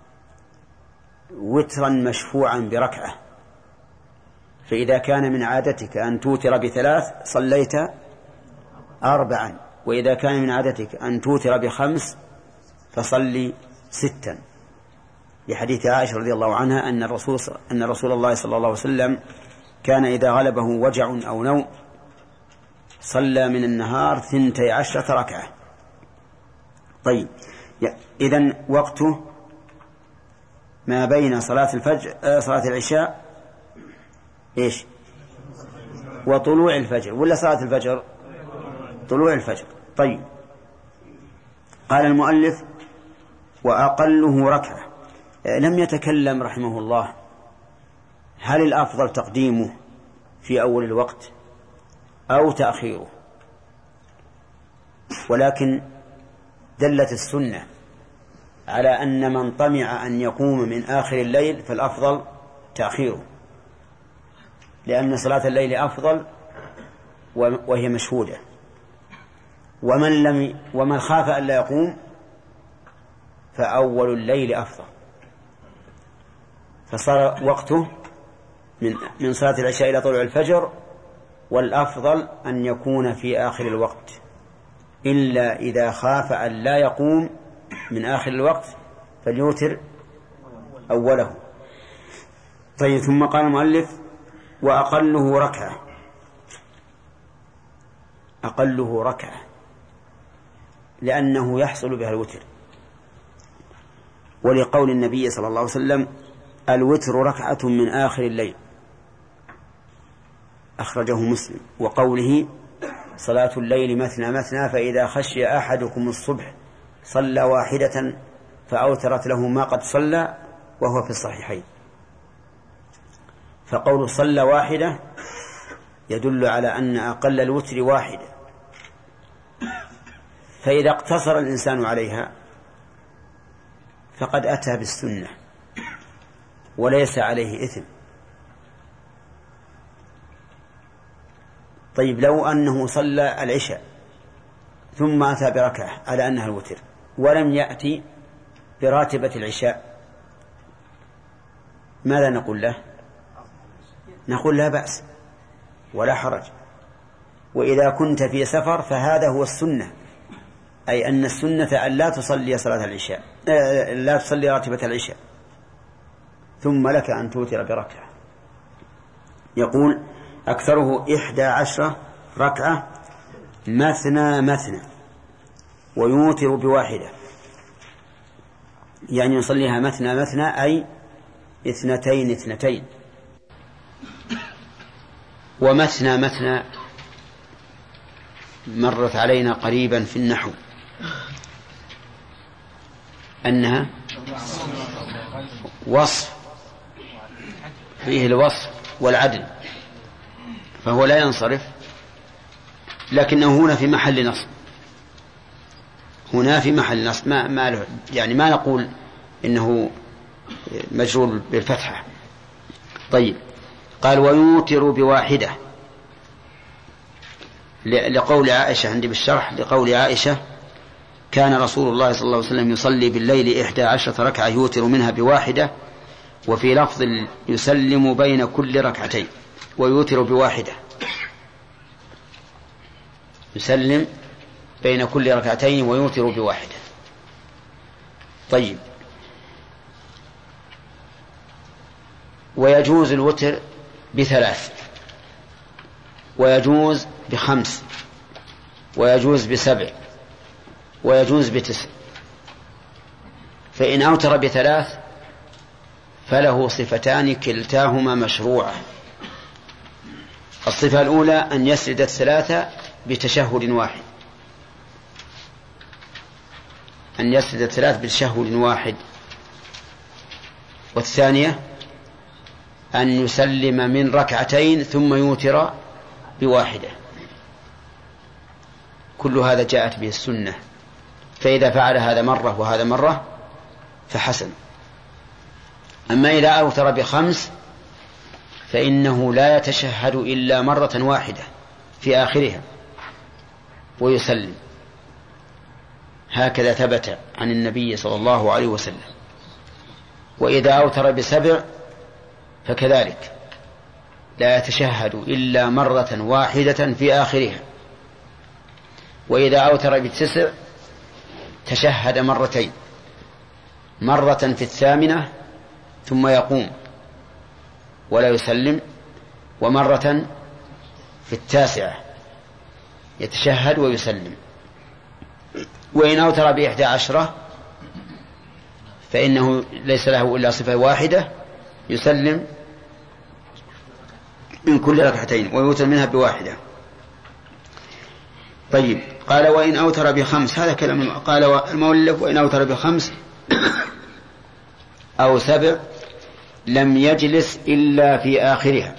وترا مشفوعا بركعة، فإذا كان من عادتك أن توتر بثلاث صليت أربعا، وإذا كان من عادتك أن توتر بخمس فصلي ستا، لحديث عائشة رضي الله عنها أن الرسول أن رسول الله صلى الله عليه وسلم كان إذا غلبه وجع أو نوم صلى من النهار ثنتي عشرة ركعة. طيب، إذن وقته ما بين صلاة الفجر آه صلاة العشاء إيش وطلوع الفجر، ولا صلاة الفجر؟ طلوع الفجر. طيب، قال المؤلف: وأقله ركعة. لم يتكلم رحمه الله هل الأفضل تقديمه في أول الوقت أو تأخيره، ولكن دلت السنة على أن من طمع أن يقوم من آخر الليل فالأفضل تأخيره، لأن صلاة الليل أفضل وهي مشهودة. ومن لم ومن خاف أن لا يقوم فأول الليل أفضل، فصار وقته من من صلاة العشاء إلى طلوع الفجر، والأفضل أن يكون في آخر الوقت، إلا إذا خاف أن لا يقوم من آخر الوقت فليوتر أوله. طيب، ثم قال المؤلف: وأقله ركعة. أقله ركعة لأنه يحصل بها الوتر، ولقول النبي صلى الله عليه وسلم: الوتر ركعة من آخر الليل، أخرجه مسلم. وقوله: صلاة الليل مثنى مثنى فإذا خشي أحدكم الصبح صلى واحدة فأوترت له ما قد صلى، وهو في الصحيحين. فقول صلى واحدة يدل على أن أقل الوتر واحدة، فإذا اقتصر الإنسان عليها فقد أتى بالسنة وليس عليه إثم. طيب لو أنه صلى العشاء ثم أتى بركعة على أنها الوتر ولم يأتي براتبة العشاء، ماذا نقول له؟ نقول لا بأس ولا حرج. وإذا كنت في سفر فهذا هو السنة، أي أن السنة أن لا تصلي صلاة العشاء، لا تصلي راتبة العشاء ثم لك أن توتر بركعة. يقول أكثره إحدى عشرة ركعة مثنى مثنى ويوتر بواحدة، يعني يصليها مثنى مثنى أي اثنتين اثنتين. ومثنى مثنى مرت علينا قريبا في النحو أنها وصف فيه الوصف والعدل، فهو لا ينصرف، لكنه هنا في محل نصب، هنا في محل نصب ما ما له يعني ما نقول إنه مجرور بالفتحة. طيب قال ويوتر بواحدة لقول عائشة عندي بالشرح، لقول عائشة كان رسول الله صلى الله عليه وسلم يصلي بالليل إحدى عشرة ركعة يوتر منها بواحدة، وفي لفظ يسلم بين كل ركعتين ويوتر بواحدة، يسلم بين كل ركعتين ويوتر بواحدة. طيب ويجوز الوتر بثلاث، ويجوز بخمس، ويجوز بسبع، ويجوز بتسع. فإن أوتر بثلاث فله صفتان كلتاهما مشروعة. الصفة الأولى أن يسرد الثلاثة بتشهد واحد، أن يسرد الثلاث بتشهد واحد. والثانية أن يسلم من ركعتين ثم يوتر بواحدة. كل هذا جاءت به السنة، فإذا فعل هذا مرة وهذا مرة فحسن. أما إذا أوتر بخمس فإنه لا يتشهد إلا مرة واحدة في آخرها ويسلم، هكذا ثبت عن النبي صلى الله عليه وسلم. وإذا أوتر بسبع فكذلك لا يتشهد إلا مرة واحدة في آخرها. وإذا أوتر بتسع تشهد مرتين، مرة في الثامنة ثم يقوم ولا يسلم، ومرة في التاسعة يتشهد ويسلم. وإن أوتر بإحدى عشرة فإنه ليس له إلا صفة واحدة، يسلم من كل ركعتين ويوتر منها بواحدة. طيب قال وإن أوتر بخمس، هذا كلام قال المؤلف وإن أوتر بخمس أو سبع لم يجلس إلا في آخرها.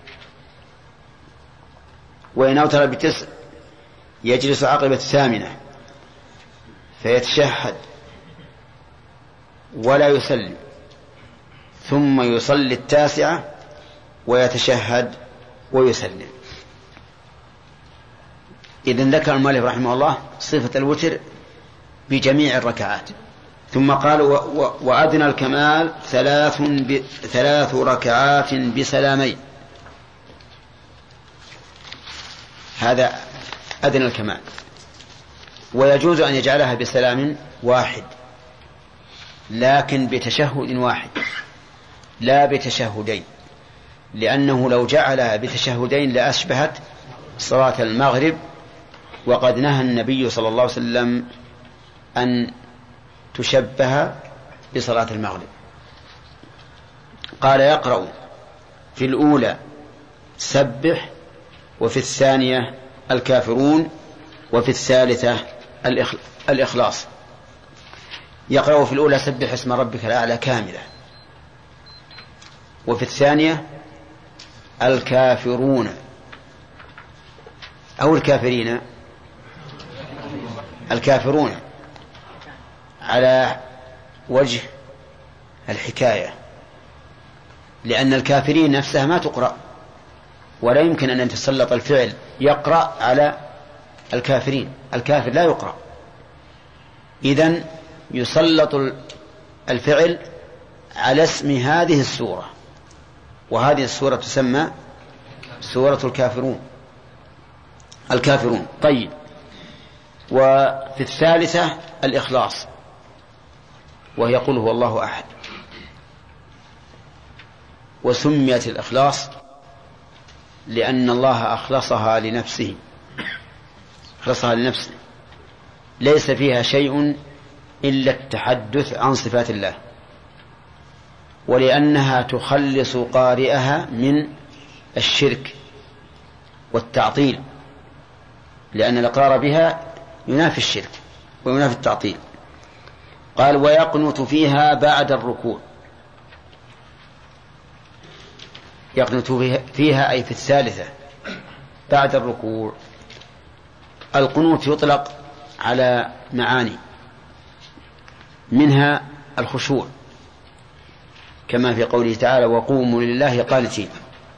وإن أوتر بتسع يجلس عقب الثامنة فيتشهد ولا يسلم، ثم يصلي التاسعة ويتشهد ويسلم. إذن ذكر المؤلف رحمه الله صفة الوتر بجميع الركعات، ثم قال وأدنى الكمال ثلاث, ثلاث ركعات بسلامين. هذا أدنى الكمال، ويجوز أن يجعلها بسلام واحد لكن بتشهد واحد لا بتشهدين، لأنه لو جعلها بتشهدين لأشبهت صلاة المغرب، وقد نهى النبي صلى الله عليه وسلم أن تشبه بصلاة المغرب. قال يقرأ في الأولى سبح، وفي الثانية الكافرون، وفي الثالثة الإخلاص. يقرأ في الأولى سبح اسم ربك الأعلى كاملة، وفي الثانية الكافرون أو الكافرين الكافرون على وجه الحكاية، لأن الكافرين نفسها ما تقرأ، ولا يمكن أن يتسلط الفعل يقرأ على الكافرين، الكافر لا يقرأ، إذن يسلط الفعل على اسم هذه السورة، وهذه السورة تسمى سورة الكافرون الكافرون. طيب، وفي الثالثة الإخلاص، وهي قل هو الله أحد، وسميت الإخلاص لأن الله أخلصها لنفسه أخلصها لنفسه ليس فيها شيء إلا التحدث عن صفات الله، ولأنها تخلص قارئها من الشرك والتعطيل، لأن الإقرار بها ينافي الشرك وينافي التعطيل. قال ويقنت فيها بعد الركوع، يقنت فيها أي في الثالثة بعد الركوع. القنوت يطلق على معاني، منها الخشوع كما في قوله تعالى وقوموا لله قانتين،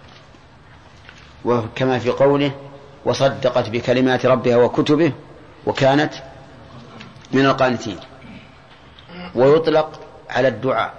وكما في قوله وصدقت بكلمات ربها وكتبه وكانت من القانتين. ويطلق على الدعاء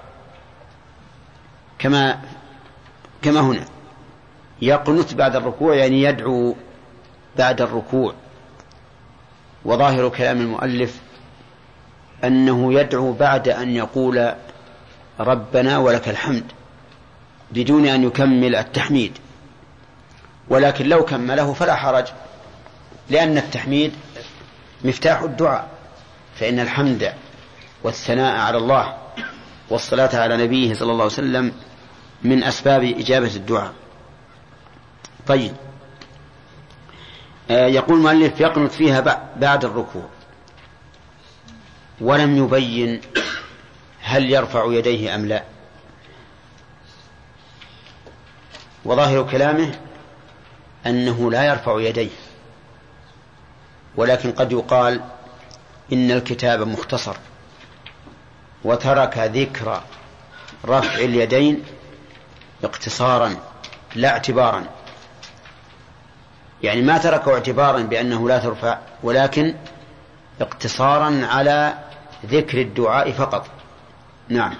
كما كما هنا يقنت بعد الركوع، يعني يدعو بعد الركوع. وظاهر كلام المؤلف أنه يدعو بعد أن يقول ربنا ولك الحمد بدون أن يكمل التحميد، ولكن لو كمله فلا حرج، لأن التحميد مفتاح الدعاء، فإن الحمد والثناء على الله والصلاة على نبيه صلى الله عليه وسلم من أسباب إجابة الدعاء. طيب، يقول المؤلف يقنت فيها بعد الركوع، ولم يبين هل يرفع يديه أم لا. وظاهر كلامه أنه لا يرفع يديه، ولكن قد يقال إن الكتاب مختصر وترك ذكر رفع اليدين اقتصارا لا اعتبارا، يعني ما تركه اعتبارا بأنه لا ترفع، ولكن اقتصارا على ذكر الدعاء فقط. نعم.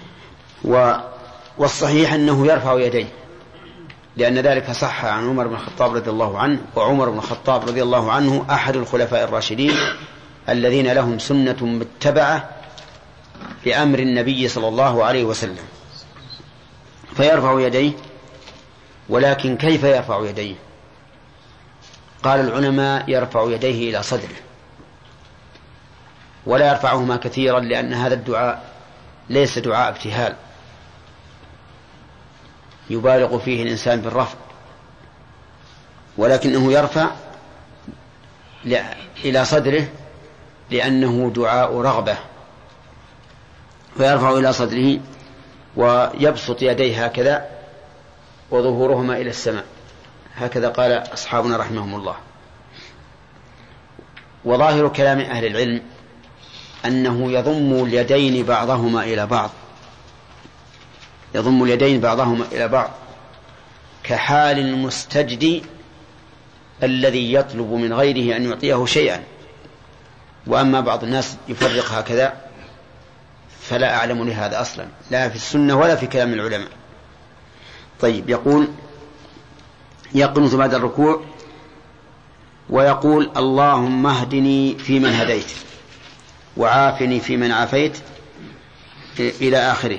والصحيح أنه يرفع يديه، لأن ذلك صح عن عمر بن الخطاب رضي الله عنه، وعمر بن الخطاب رضي الله عنه أحد الخلفاء الراشدين الذين لهم سنة متبعة بأمر النبي صلى الله عليه وسلم، فيرفع يديه. ولكن كيف يرفع يديه؟ قال العلماء يرفع يديه إلى صدره، ولا يرفعهما كثيرا، لأن هذا الدعاء ليس دعاء ابتهال يبالغ فيه الإنسان بالرفع، ولكنه يرفع إلى صدره لأنه دعاء رغبة، فيرفع إلى صدره ويبسط يديه هكذا وظهورهما إلى السماء، هكذا قال أصحابنا رحمهم الله. وظاهر كلام أهل العلم أنه يضم اليدين بعضهما إلى بعض، يضم اليدين بعضهما إلى بعض كحال المستجدي الذي يطلب من غيره أن يعطيه شيئا. وأما بعض الناس يفرق هكذا فلا أعلم لهذا أصلا، لا في السنة ولا في كلام العلماء. طيب، يقول يقنت بعد الركوع ويقول اللهم اهدني فيمن هديت وعافني فيمن عافيت إلى آخره،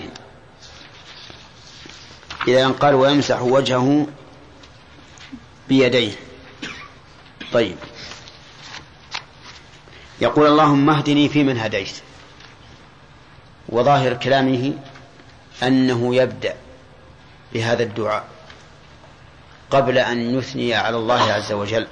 إذا قال ويمسح وجهه بيديه. طيب، يقول اللهم اهدني فيمن هديت، وظاهر كلامه أنه يبدأ بهذا الدعاء قبل أن يثني على الله عز وجل،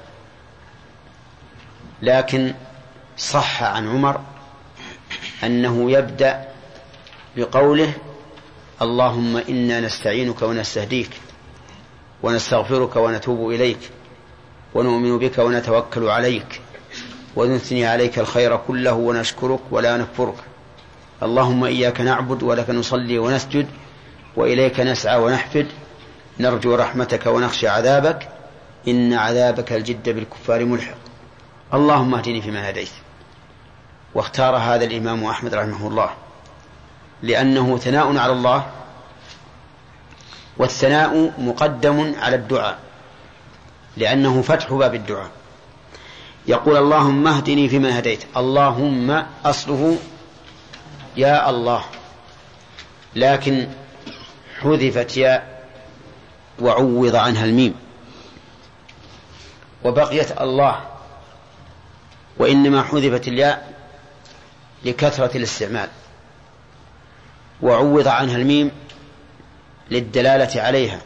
لكن صح عن عمر أنه يبدأ بقوله اللهم إنا نستعينك ونستهديك ونستغفرك ونتوب إليك ونؤمن بك ونتوكل عليك ونثني عليك الخير كله ونشكرك ولا نكفرك. اللهم إياك نعبد ولك نصلي ونسجد وإليك نسعى ونحفد، نرجو رحمتك ونخشى عذابك، إن عذابك الجد بالكفار ملحق. اللهم اهدني فيمن هديت. واختار هذا الإمام أحمد رحمه الله لأنه ثناء على الله، والثناء مقدم على الدعاء لأنه فتح باب الدعاء. يقول اللهم اهدني فيمن هديت. اللهم أصله يا الله، لكن حذفت ياء وعوض عنها الميم وبقيت الله، وإنما حذفت الياء لكثرة الاستعمال، وعوض عنها الميم للدلالة عليها،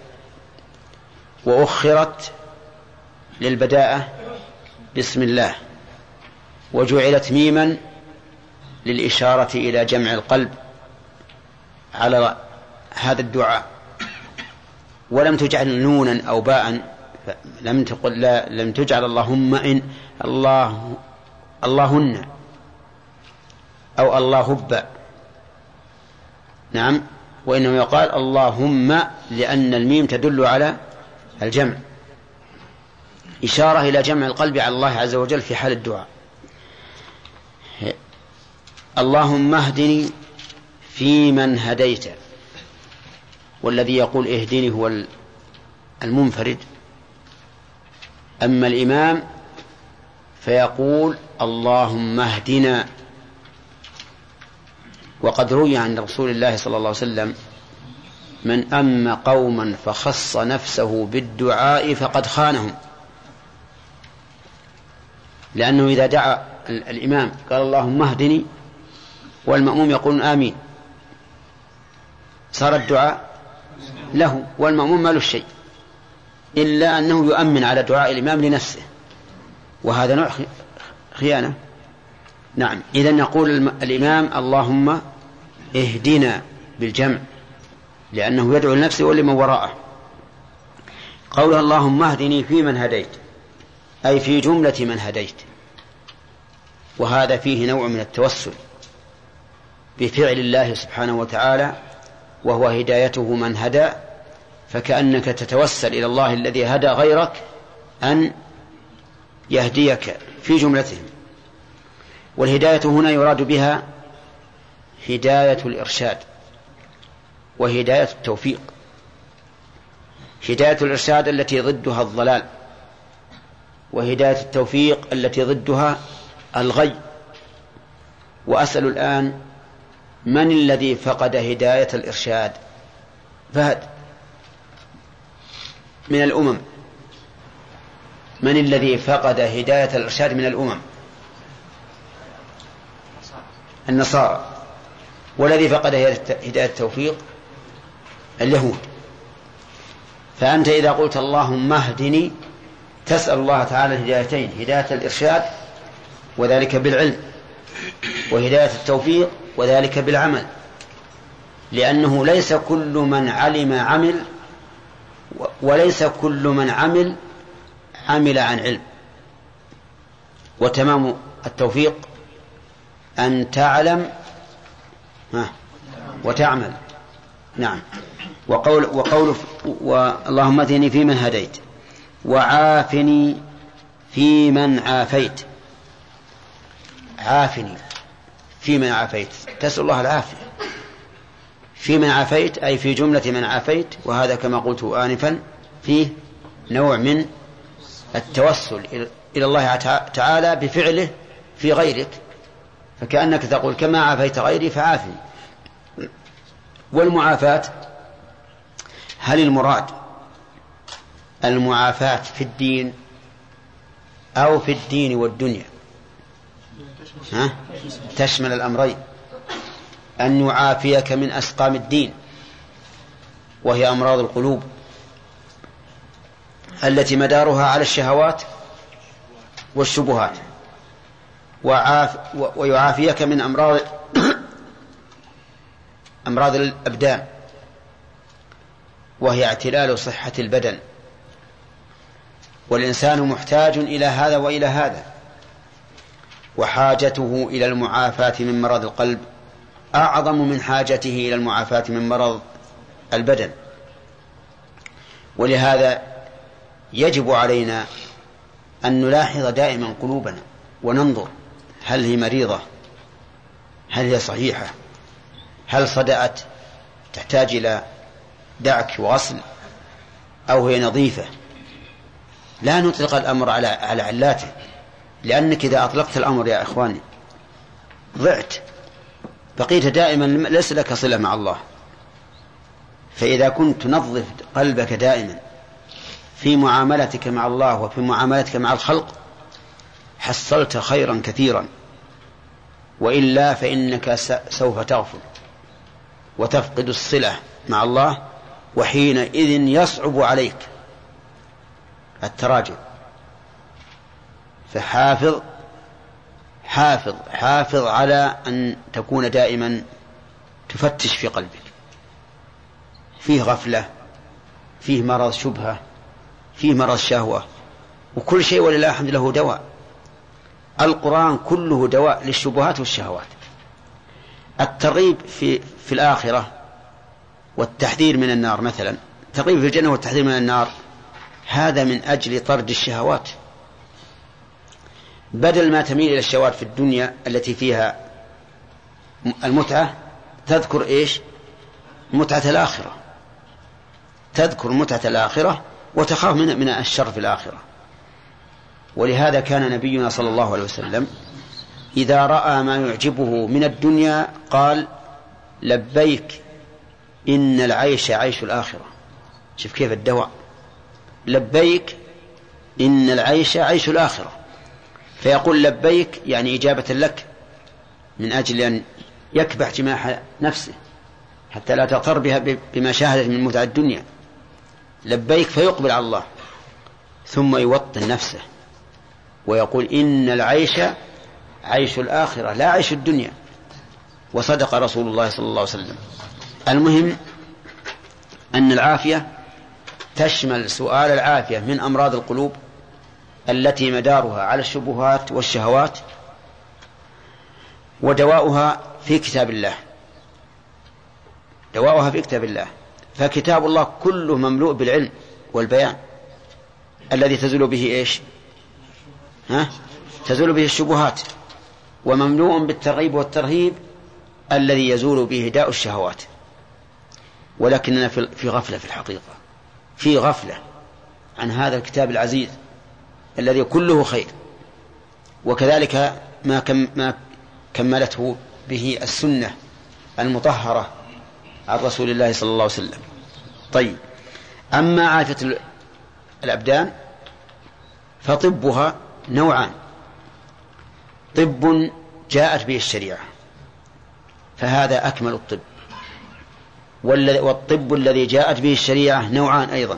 وأخرت للبداءة بسم الله، وجعلت ميما للإشارة إلى جمع القلب على هذا الدعاء، ولم تجعل نونا أو باء، لم تقل لا لم تجعل اللهم إن الله اللهن أو الله هب، نعم، وإنما يقال اللهم لأن الميم تدل على الجمع، إشارة إلى جمع القلب على الله عز وجل في حال الدعاء. اللهم اهدني فيمن هديت، والذي يقول اهدني هو المنفرد، أما الإمام فيقول اللهم اهدنا. وقد روي عن رسول الله صلى الله عليه وسلم من أم قوما فخص نفسه بالدعاء فقد خانهم، لأنه إذا دعا الإمام قال اللهم اهدني والمأموم يقول آمين، صار الدعاء له والمأموم ما له شيء، إلا أنه يؤمن على دعاء الإمام لنفسه، وهذا نوع خيانة. نعم، إذن نقول الإمام اللهم اهدنا بالجمع، لأنه يدعو لنفسه ولمن وراءه. قوله اللهم اهدني في من هديت، أي في جملة من هديت، وهذا فيه نوع من التوسل بفعل الله سبحانه وتعالى، وهو هدايته من هدى، فكأنك تتوسل إلى الله الذي هدى غيرك أن يهديك في جملتهم. والهداية هنا يراد بها هداية الإرشاد وهداية التوفيق. هداية الإرشاد التي ضدها الضلال، وهداية التوفيق التي ضدها الغي. وأسأل الآن من الذي فقد هداية الإرشاد؟ فهد من الأمم، من الذي فقد هداية الإرشاد من الأمم؟ النصارى. والذي فقد هداية التوفيق اليهود. فأنت إذا قلت اللهم اهدني تسأل الله تعالى الهدايتين، هداية الإرشاد وذلك بالعلم، وهداية التوفيق وذلك بالعمل، لأنه ليس كل من علم عمل، وليس كل من عمل عمل عن علم. وتمام التوفيق أن تعلم وتعمل. نعم. وقول وقول اللهم اهدني فيمن هديت وعافني فيمن عافيت. عافني فيمن عافيت، تسأل الله العافية. فيمن عافيت أي في جملة من عافيت، وهذا كما قلت آنفا فيه نوع من التوسل إلى الله تعالى بفعله في غيرك، فكأنك تقول كما عافيت غيري فعافني. والمعافاة، هل المراد المعافاة في الدين أو في الدين والدنيا؟ ها؟ تشمل الأمرين، أن يعافيك من أسقام الدين وهي أمراض القلوب التي مدارها على الشهوات والشبهات، وعاف ويعافيك من أمراض أمراض الأبدان وهي اعتلال صحة البدن، والإنسان محتاج إلى هذا وإلى هذا. وحاجته إلى المعافاة من مرض القلب أعظم من حاجته إلى المعافاة من مرض البدن. ولهذا يجب علينا أن نلاحظ دائما قلوبنا وننظر هل هي مريضة، هل هي صحيحة، هل صدأت تحتاج إلى دعك وغسل، أو هي نظيفة. لا نطلق الأمر على على علاته، لأنك إذا أطلقت الأمر يا إخواني ضعت، بقيت دائما ليس لك صلة مع الله. فإذا كنت تنظف قلبك دائما في معاملتك مع الله وفي معاملتك مع الخلق حصلت خيرا كثيرا، وإلا فإنك سوف تغفل وتفقد الصلة مع الله، وحينئذ يصعب عليك التراجع. فحافظ حافظ حافظ على أن تكون دائما تفتش في قلبك، فيه غفلة، فيه مرض شبهة، فيه مرض شهوة، وكل شيء ولله الحمد له دواء. القرآن كله دواء للشبهات والشهوات. الترغيب في في الآخرة والتحذير من النار، مثلا الترغيب في الجنة والتحذير من النار، هذا من أجل طرد الشهوات، بدل ما تميل إلى الشهوات في الدنيا التي فيها المتعة تذكر إيش؟ متعة الآخرة، تذكر متعة الآخرة وتخاف من من الشر في الآخرة. ولهذا كان نبينا صلى الله عليه وسلم إذا رأى ما يعجبه من الدنيا قال لبيك إن العيش عيش الآخرة. شوف كيف الدواء، لبيك إن العيش عيش الآخرة. فيقول لبيك يعني إجابة لك، من أجل أن يكبح جماح نفسه حتى لا تغتر بها بما شاهدت من متع الدنيا. لبيك فيقبل على الله، ثم يوطن نفسه ويقول إن العيش عيش الآخرة لا عيش الدنيا. وصدق رسول الله صلى الله عليه وسلم. المهم أن العافية تشمل سؤال العافية من أمراض القلوب التي مدارها على الشبهات والشهوات، ودواؤها في كتاب الله، دواؤها في كتاب الله. فكتاب الله كله مملوء بالعلم والبيان الذي تزول به إيش؟ ها؟ تزول به الشبهات، ومملوء بالترغيب والترهيب الذي يزول به داء الشهوات. ولكننا في غفلة، في الحقيقة في غفلة عن هذا الكتاب العزيز الذي كله خير، وكذلك ما, كم ما كملته به السنة المطهرة عن رسول الله صلى الله عليه وسلم. طيب، أما عافية الأبدان فطبها نوعان: طب جاءت به الشريعة فهذا أكمل الطب، والطب الذي جاءت به الشريعة نوعان أيضا: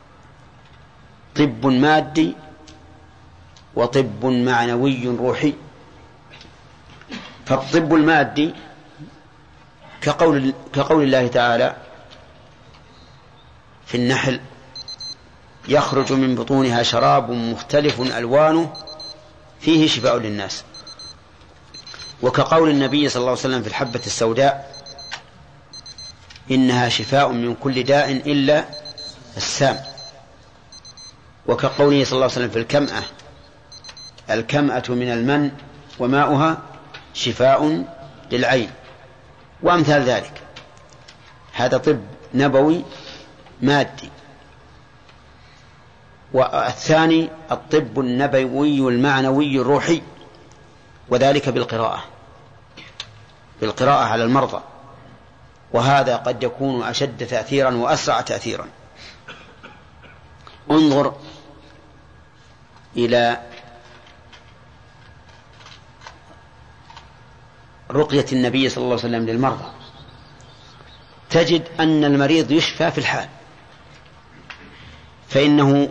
طب مادي وطب معنوي روحي. فالطب المادي كقول, كقول الله تعالى في النحل: يخرج من بطونها شراب مختلف ألوانه فيه شفاء للناس. وكقول النبي صلى الله عليه وسلم في الحبة السوداء: إنها شفاء من كل داء إلا السام. وكقوله صلى الله عليه وسلم في الكمأة: الكمأة من المن وماؤها شفاء للعين، وأمثال ذلك. هذا طب نبوي مادي. والثاني الطب النبوي المعنوي الروحي، وذلك بالقراءة بالقراءة على المرضى، وهذا قد يكون أشد تأثيرا وأسرع تأثيرا. انظر إلى رقية النبي صلى الله عليه وسلم للمرضى، تجد أن المريض يشفى في الحال. فإنه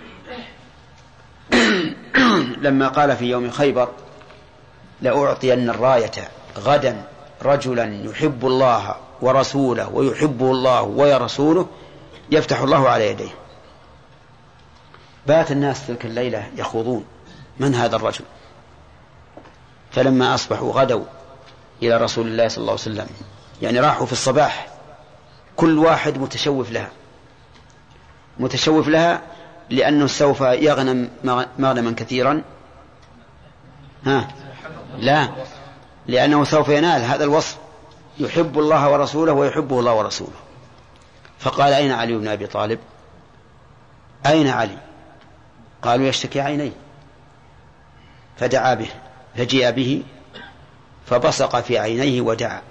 لما قال في يوم خيبر: لأعطين الراية غدا رجلا يحب الله ورسوله ويحبه الله ورسوله يفتح الله على يديه. بات الناس تلك الليلة يخوضون: من هذا الرجل؟ فلما أصبحوا غدوا إلى رسول الله صلى الله عليه وسلم، يعني راحوا في الصباح كل واحد متشوف لها متشوف لها لأنه سوف يغنم مغنما كثيرا. ها لا، لأنه سوف ينال هذا الوصف، يحب الله ورسوله ويحبه الله ورسوله. فقال أين علي بن أبي طالب؟ أين علي؟ قالوا يشتكي عينيه. فدعا به، فجيء به فبصق في عينيه ودعا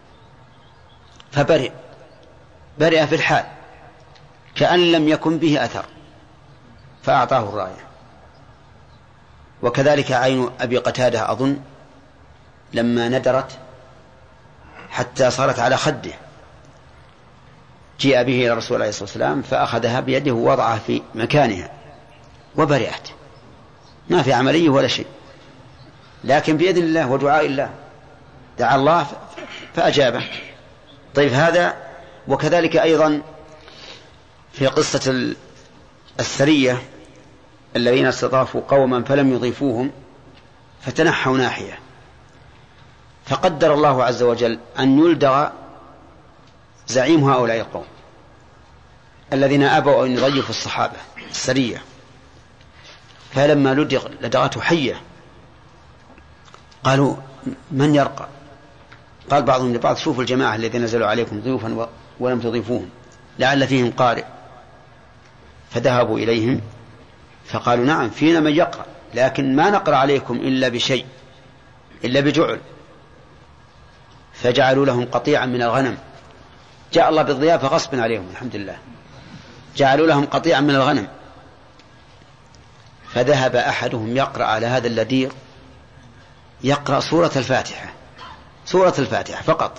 فبرئ برئ في الحال كأن لم يكن به أثر، فأعطاه الراية. وكذلك عين أبي قتادة أظن لما ندرت حتى صارت على خده، جيء به إلى رسول الله صلى الله عليه وسلم فأخذها بيده ووضعها في مكانها وبرئت، ما في عملية ولا شيء، لكن بإذن الله ودعاء الله، دعا الله فأجابه. طيب هذا. وكذلك أيضا في قصة السرية الذين استضافوا قوما فلم يضيفوهم فتنحوا ناحية، فقدر الله عز وجل أن يلدغ زعيم هؤلاء القوم الذين أبوا أن يضيفوا الصحابة السرية، فلما لدغ لدغته حية قالوا من يرقى؟ قال بعضهم لبعض شوفوا الجماعة الذين نزلوا عليكم ضيوفا ولم تضيفوهم لعل فيهم قارئ. فذهبوا إليهم فقالوا نعم فينا من يقرأ، لكن ما نقرأ عليكم إلا بشيء، إلا بجعل. فجعلوا لهم قطيعا من الغنم، جاء الله بالضيافة غصبا عليهم الحمد لله، جعلوا لهم قطيعا من الغنم. فذهب أحدهم يقرأ على هذا اللديغ، يقرأ سورة الفاتحة سورة الفاتحة فقط،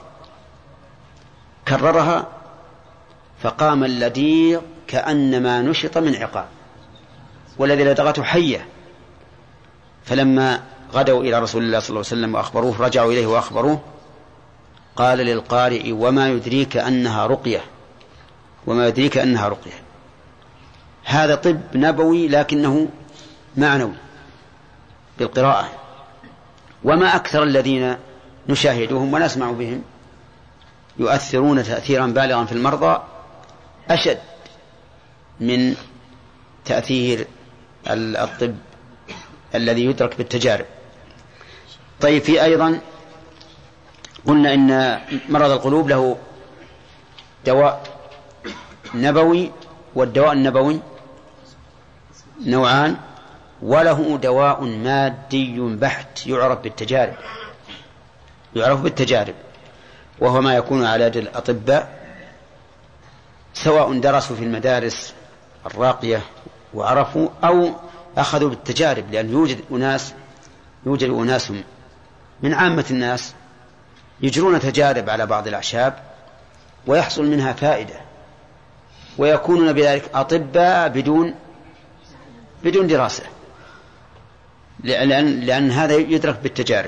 كررها فقام اللديغ كأنما نشط من عقاب، والذي لدغته حية. فلما غدوا إلى رسول الله صلى الله عليه وسلم وأخبروه، رجعوا إليه وأخبروه، قال للقارئ وما يدريك أنها رقية، وما يدريك أنها رقية. هذا طب نبوي لكنه معنوي بالقراءة. وما أكثر الذين نشاهدهم ونسمع بهم يؤثرون تأثيرا بالغا في المرضى أشد من تأثير الطب الذي يدرك بالتجارب. طيب في أيضا قلنا إن مرض القلوب له دواء نبوي، والدواء النبوي نوعان، وله دواء مادي بحت يعرف بالتجارب يعرف بالتجارب وهو ما يكون على يد الأطباء سواء درسوا في المدارس الراقية وعرفوا أو أخذوا بالتجارب، لأن يوجد أناس يوجد أناس من عامة الناس يجرون تجارب على بعض الأعشاب ويحصل منها فائدة، ويكونون بذلك أطباء بدون بدون دراسة، لأن, لأن هذا يدرك بالتجارب.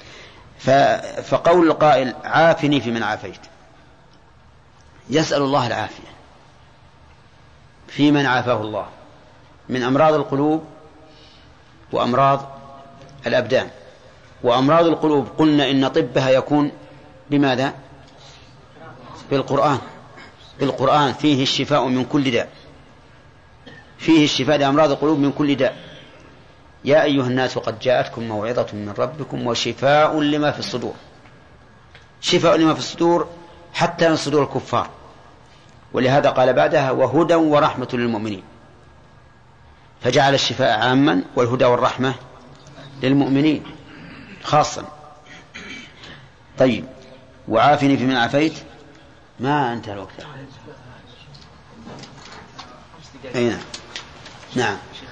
فقول القائل عافني في من عافيت، يسأل الله العافية في من عافاه الله من أمراض القلوب وأمراض الأبدان. وأمراض القلوب قلنا إن طبها يكون بماذا؟ بالقرآن بالقرآن فيه الشفاء من كل داء، فيه الشفاء لأمراض القلوب من كل داء. يا أيها الناس قد جاءتكم موعظة من ربكم وشفاء لما في الصدور، شفاء لما في الصدور حتى من صدور الكفار. ولهذا قال بعدها وهدى ورحمة للمؤمنين، فجعل الشفاء عاما والهدى والرحمة للمؤمنين خاصا. طيب وعافني في من عافيت، ما انتهى الوقت. أين؟ نعم.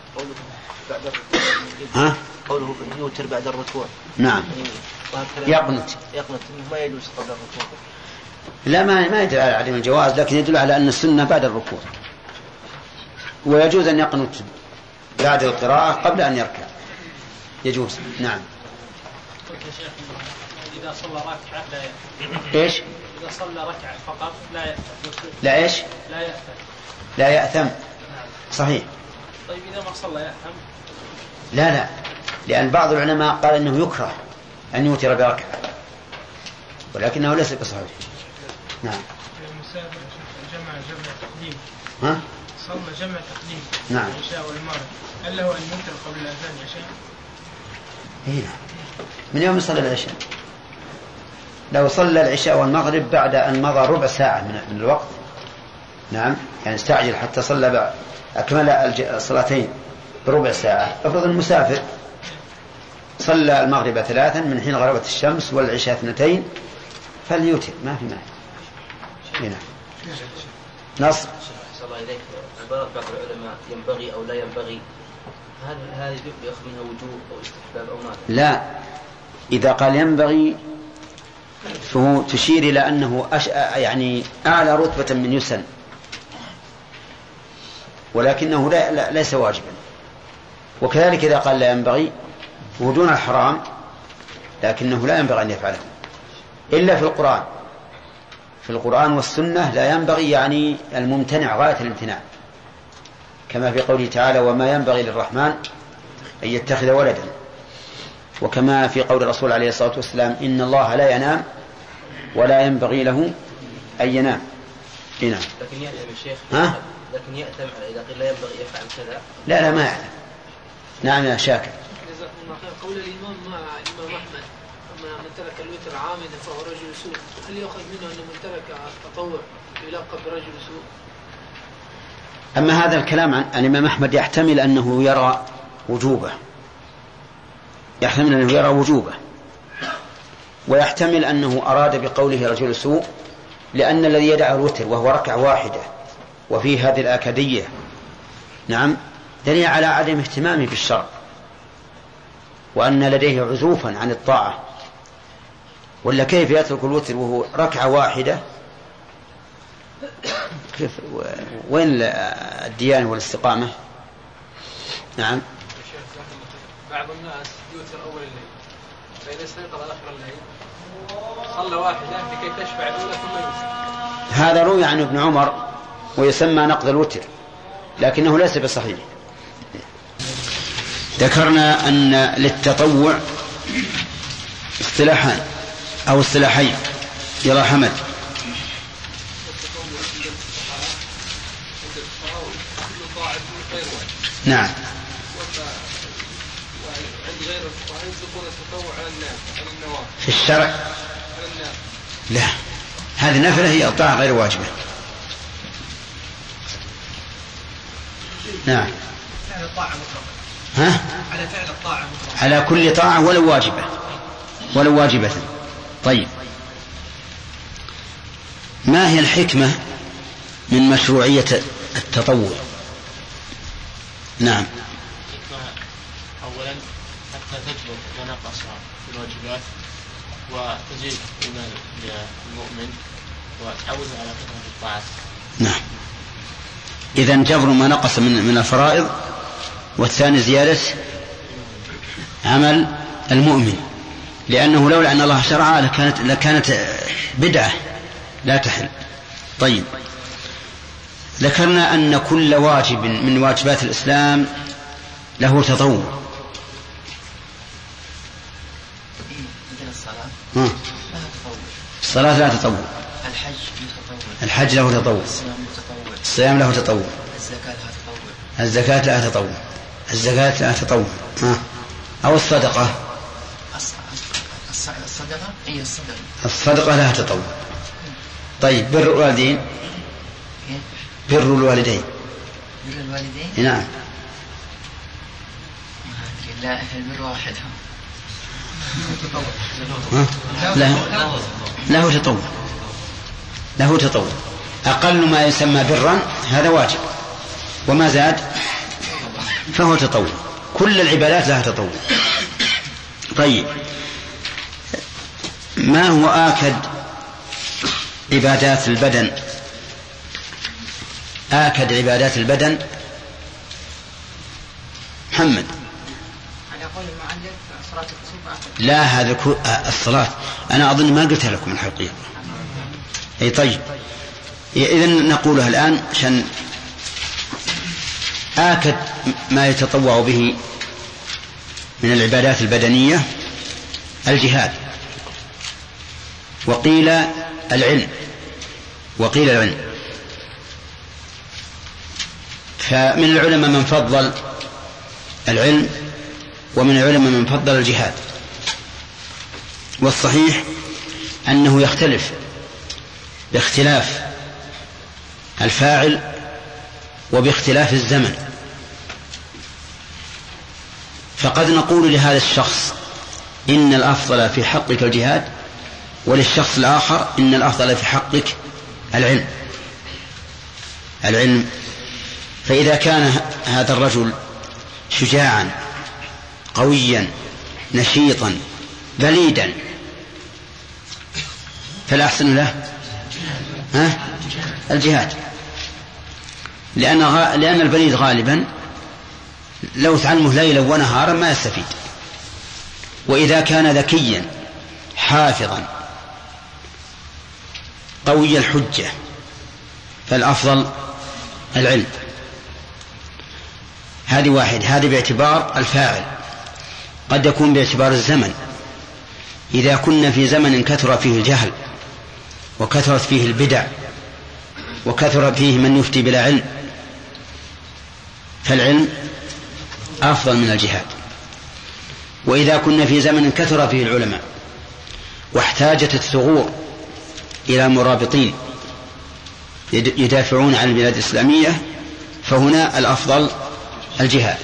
ها؟ قوله يوتر بعد الركوع. نعم. يقنت. يقنت ما يجوز قبل الركوع. لا ما ما يدل على عدم الجواز، لكن يدل على أن السنة بعد الركوع، ويجوز أن يقنت بعد القراءة قبل أن يركع، يجوز. نعم. إذا صلى ركعة لا يأثم. إيش؟ إذا صلى ركعة فقط لا يأثم. لا إيش؟ لا يأثم. لا يأثم. صحيح. طيب إذا ما صلى يأثم؟ لا لا، لأن بعض العلماء قال إنه يكره أن يوتر بركعة، ولكنه ليس بصحيح. نعم. المسافر جمع جمع تقديم. ها؟ صلى جمع تقديم. نعم. العشاء والمغرب، هل له أن يوتر قبل الأذان العشاء؟ هنا من يوم صلى العشاء، لو صلى العشاء والمغرب بعد أن مضى ربع ساعة من الوقت، نعم، يعني استعجل حتى صلى أكمل الصلاتين بربع ساعة. افرض المسافر صلى المغرب ثلاثا من حين غربت الشمس والعشاء اثنتين، فليوتر ما في مانع. هنا نص. صلى الله إليك عبارة بعض العلماء ينبغي أو لا ينبغي، هل هذه يؤخذ منها وجوب أو استحباب أو ماذا؟ لا، إذا قال ينبغي فهو تشير إلى أنه أش... يعني أعلى رتبة من يسن، ولكنه لا... لا... ليس واجبا. وكذلك إذا قال لا ينبغي هو دون الحرام، لكنه لا ينبغي أن يفعله إلا في القرآن. في القرآن والسنة لا ينبغي يعني الممتنع غاية الامتناع، كما في قوله تعالى وما ينبغي للرحمن أن يتخذ ولدا، وكما في قول الرسول عليه الصلاة والسلام إن الله لا ينام ولا ينبغي له أن ينام. هنا لكن يأتم الشيخ ها؟ لكن يأتم إذا قيل لا ينبغي يفعل كذا. لا لا ما يعلم. نعم يا شاكر. جزاكم الله خير. قول الإمام مع الإمام أحمد أما من ترك الوتر عامدا فهو رجل سوء، هل يؤخذ منه أن من ترك التطوع يلقب برجل سوء؟ أما هذا الكلام عن الإمام أحمد يحتمل أنه يرى وجوبه، يحتمل أنه يرى وجوبه، ويحتمل أنه أراد بقوله رجل سوء لأن الذي يدع الوتر وهو ركعة واحدة وفيه هذه الآكدية، نعم، دليل على عدم اهتمامه بالشرع، وأن لديه عزوفا عن الطاعة. ولا كيف يترك الوتر وهو ركعة واحدة؟ كيف وين الديانة والاستقامة؟ نعم. بعض الناس يوتر أول الليل، فإذا استيقظ آخر الليل صلى واحدة لكي تشفع الأولى ثم يوتر. هذا روي عن ابن عمر ويسمى نقض الوتر، لكنه ليس بصحيح. ذكرنا أن للتطوع اصطلاحان أو اصطلاحين يرى حمد. نعم. في الشرع لا، هذه النافلة هي الطاعة غير واجبة. نعم. ها؟ على فعل الطاعة مطلقا. على كل طاعة ولو واجبة ولو واجبة. طيب، ما هي الحكمة من مشروعية التطوع؟ نعم. أولا حتى تجبر ما نقص في الواجبات وتزيد إيمان للمؤمن وتعوده على كثرة الطاعات. نعم. إذن جبر ما نقص من من الفرائض، والثاني زيادة عمل المؤمن، لأنه لولا أن الله شرع لكانت لكانت بدعة لا تحل. طيب، ذكرنا أن كل واجب من واجبات الإسلام له تطوع. ها. الصلاة لا تطوع، الحج له تطوع، الصيام له تطوع، الزكاة لا تطوع، الزكاة لا تطوع. ها. أو الصدقة، الصدقة هي الصدقة، الصدقة لا تطوع. طيب، بر الوالدين، بر الوالدين، بر الوالدين، نعم. لا، البر واحد. له له تطوع، له تطوع. أقل ما يسمى برا هذا واجب، وما زاد فهو تطوع. كل العبادات لها تطوع. طيب، ما هو آكد عبادات البدن؟ آكد عبادات البدن محمد. لا، هذا الصلاة أنا أظن ما قلتها لكم الحقيقة. أي طيب، إذن نقولها الآن عشان آكد ما يتطوع به من العبادات البدنية الجهاد، وقيل العلم وقيل العلم فمن العلماء من فضل العلم ومن العلماء من فضل الجهاد. والصحيح أنه يختلف باختلاف الفاعل وباختلاف الزمن. فقد نقول لهذا الشخص إن الأفضل في حقك الجهاد، وللشخص الآخر إن الأفضل في حقك العلم العلم فإذا كان هذا الرجل شجاعا قويا نشيطا بليدا فالأحسن له ها الجهاد، لأن لأن البليد غالبا لو تعلمه ليلا ونهارا ما يستفيد. وإذا كان ذكيا حافظا قوي الحجة فالأفضل العلم. هذه واحد. هذه باعتبار الفاعل. قد يكون باعتبار الزمن. إذا كنا في زمن كثر فيه الجهل وكثرت فيه البدع وكثر فيه من يفتي بلا علم فالعلم أفضل من الجهاد. وإذا كنا في زمن كثر فيه العلماء واحتاجت الثغور إلى مرابطين يدافعون عن البلاد الإسلامية فهنا الأفضل الجهاد.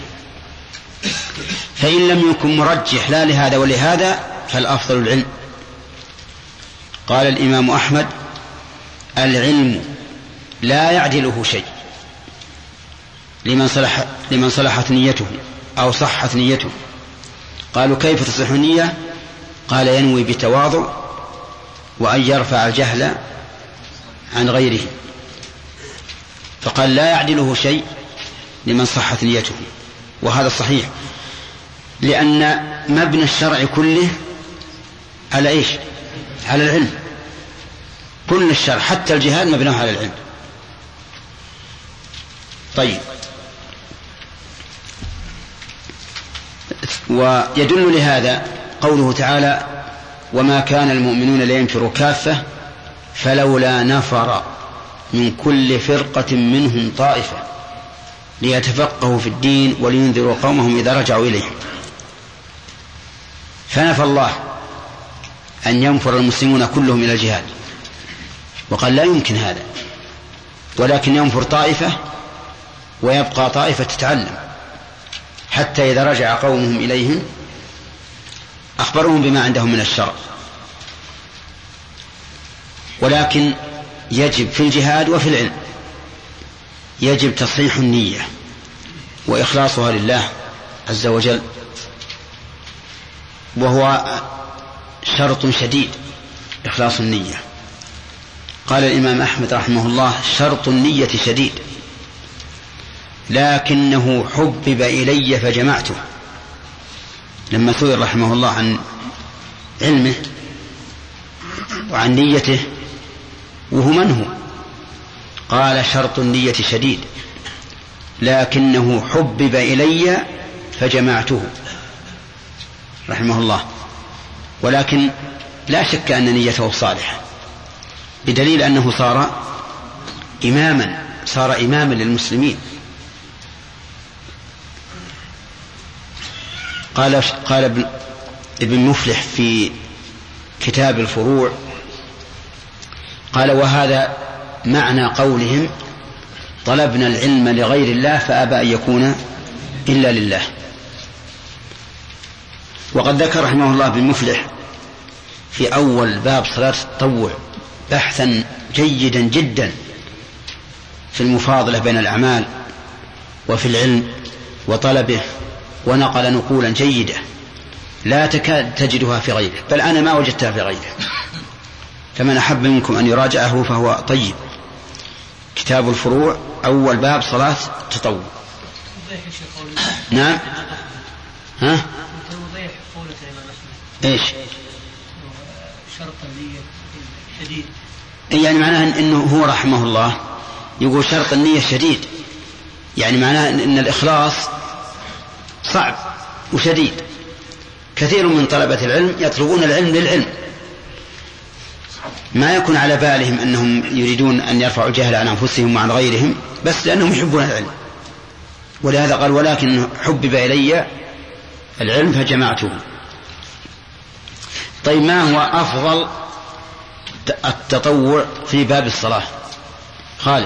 فإن لم يكن مرجح لا لهذا ولهذا فالأفضل العلم. قال الإمام أحمد: العلم لا يعدله شيء لمن صلح لمن صلحت نيته أو صحت نيته. قالوا: كيف تصح النية؟ قال: ينوي بتواضع وأن يرفع الجهل عن غيره. فقال: لا يعدله شيء لمن صحت نيته، وهذا صحيح، لأن مبنى الشرع كله على إيش؟ على العلم. كل الشرع حتى الجهاد مبناه على العلم. طيب، ويدل لهذا قوله تعالى: وما كان المؤمنون لينفروا كافة فلولا نفر من كل فرقة منهم طائفة ليتفقهوا في الدين ولينذروا قومهم إذا رجعوا إليهم. فنفى الله أن ينفر المسلمون كلهم إلى الجهاد، وقال لا يمكن هذا، ولكن ينفر طائفة ويبقى طائفة تتعلم حتى إذا رجع قومهم إليهم أخبرهم بما عندهم من الشرع. ولكن يجب في الجهاد وفي العلم يجب تصحيح النية وإخلاصها لله عز وجل، وهو شرط شديد إخلاص النية. قال الإمام أحمد رحمه الله: شرط النية شديد لكنه حبب إلي فجمعته. لما سئل رحمه الله عن علمه وعن نيته وهو من هو، قال: شرط النية شديد لكنه حبب إلي فجمعته رحمه الله. ولكن لا شك أن نيته صالحة، بدليل أنه صار إماما صار إماما للمسلمين. قال قال ابن مفلح في كتاب الفروع، قال: وهذا معنى قولهم: طلبنا العلم لغير الله فأبى أن يكون إلا لله. وقد ذكر رحمه الله ابن مفلح في أول باب صلاة التطوع بحثا جيدا جدا في المفاضلة بين الأعمال وفي العلم وطلبه، ونقل نقولا جيدة لا تكاد تجدها في غيره، بل أنا ما وجدتها في غيره. فمن أحب منكم أن يراجعه فهو طيب. كتاب الفروع أول باب صلاة التطوع. نعم. ها؟ إيش؟ شرط النية شديد. يعني معناه إنه هو رحمه الله يقول شرط النية شديد، يعني معناه إن الإخلاص صعب وشديد. كثير من طلبة العلم يطلبون العلم للعلم، ما يكون على بالهم أنهم يريدون أن يرفعوا الجهل عن أنفسهم وعن غيرهم، بس لأنهم يحبون العلم. ولهذا قال ولكن حبب إلي العلم فجمعته. طيب ما هو أفضل التطوع في باب الصلاة؟ خالد.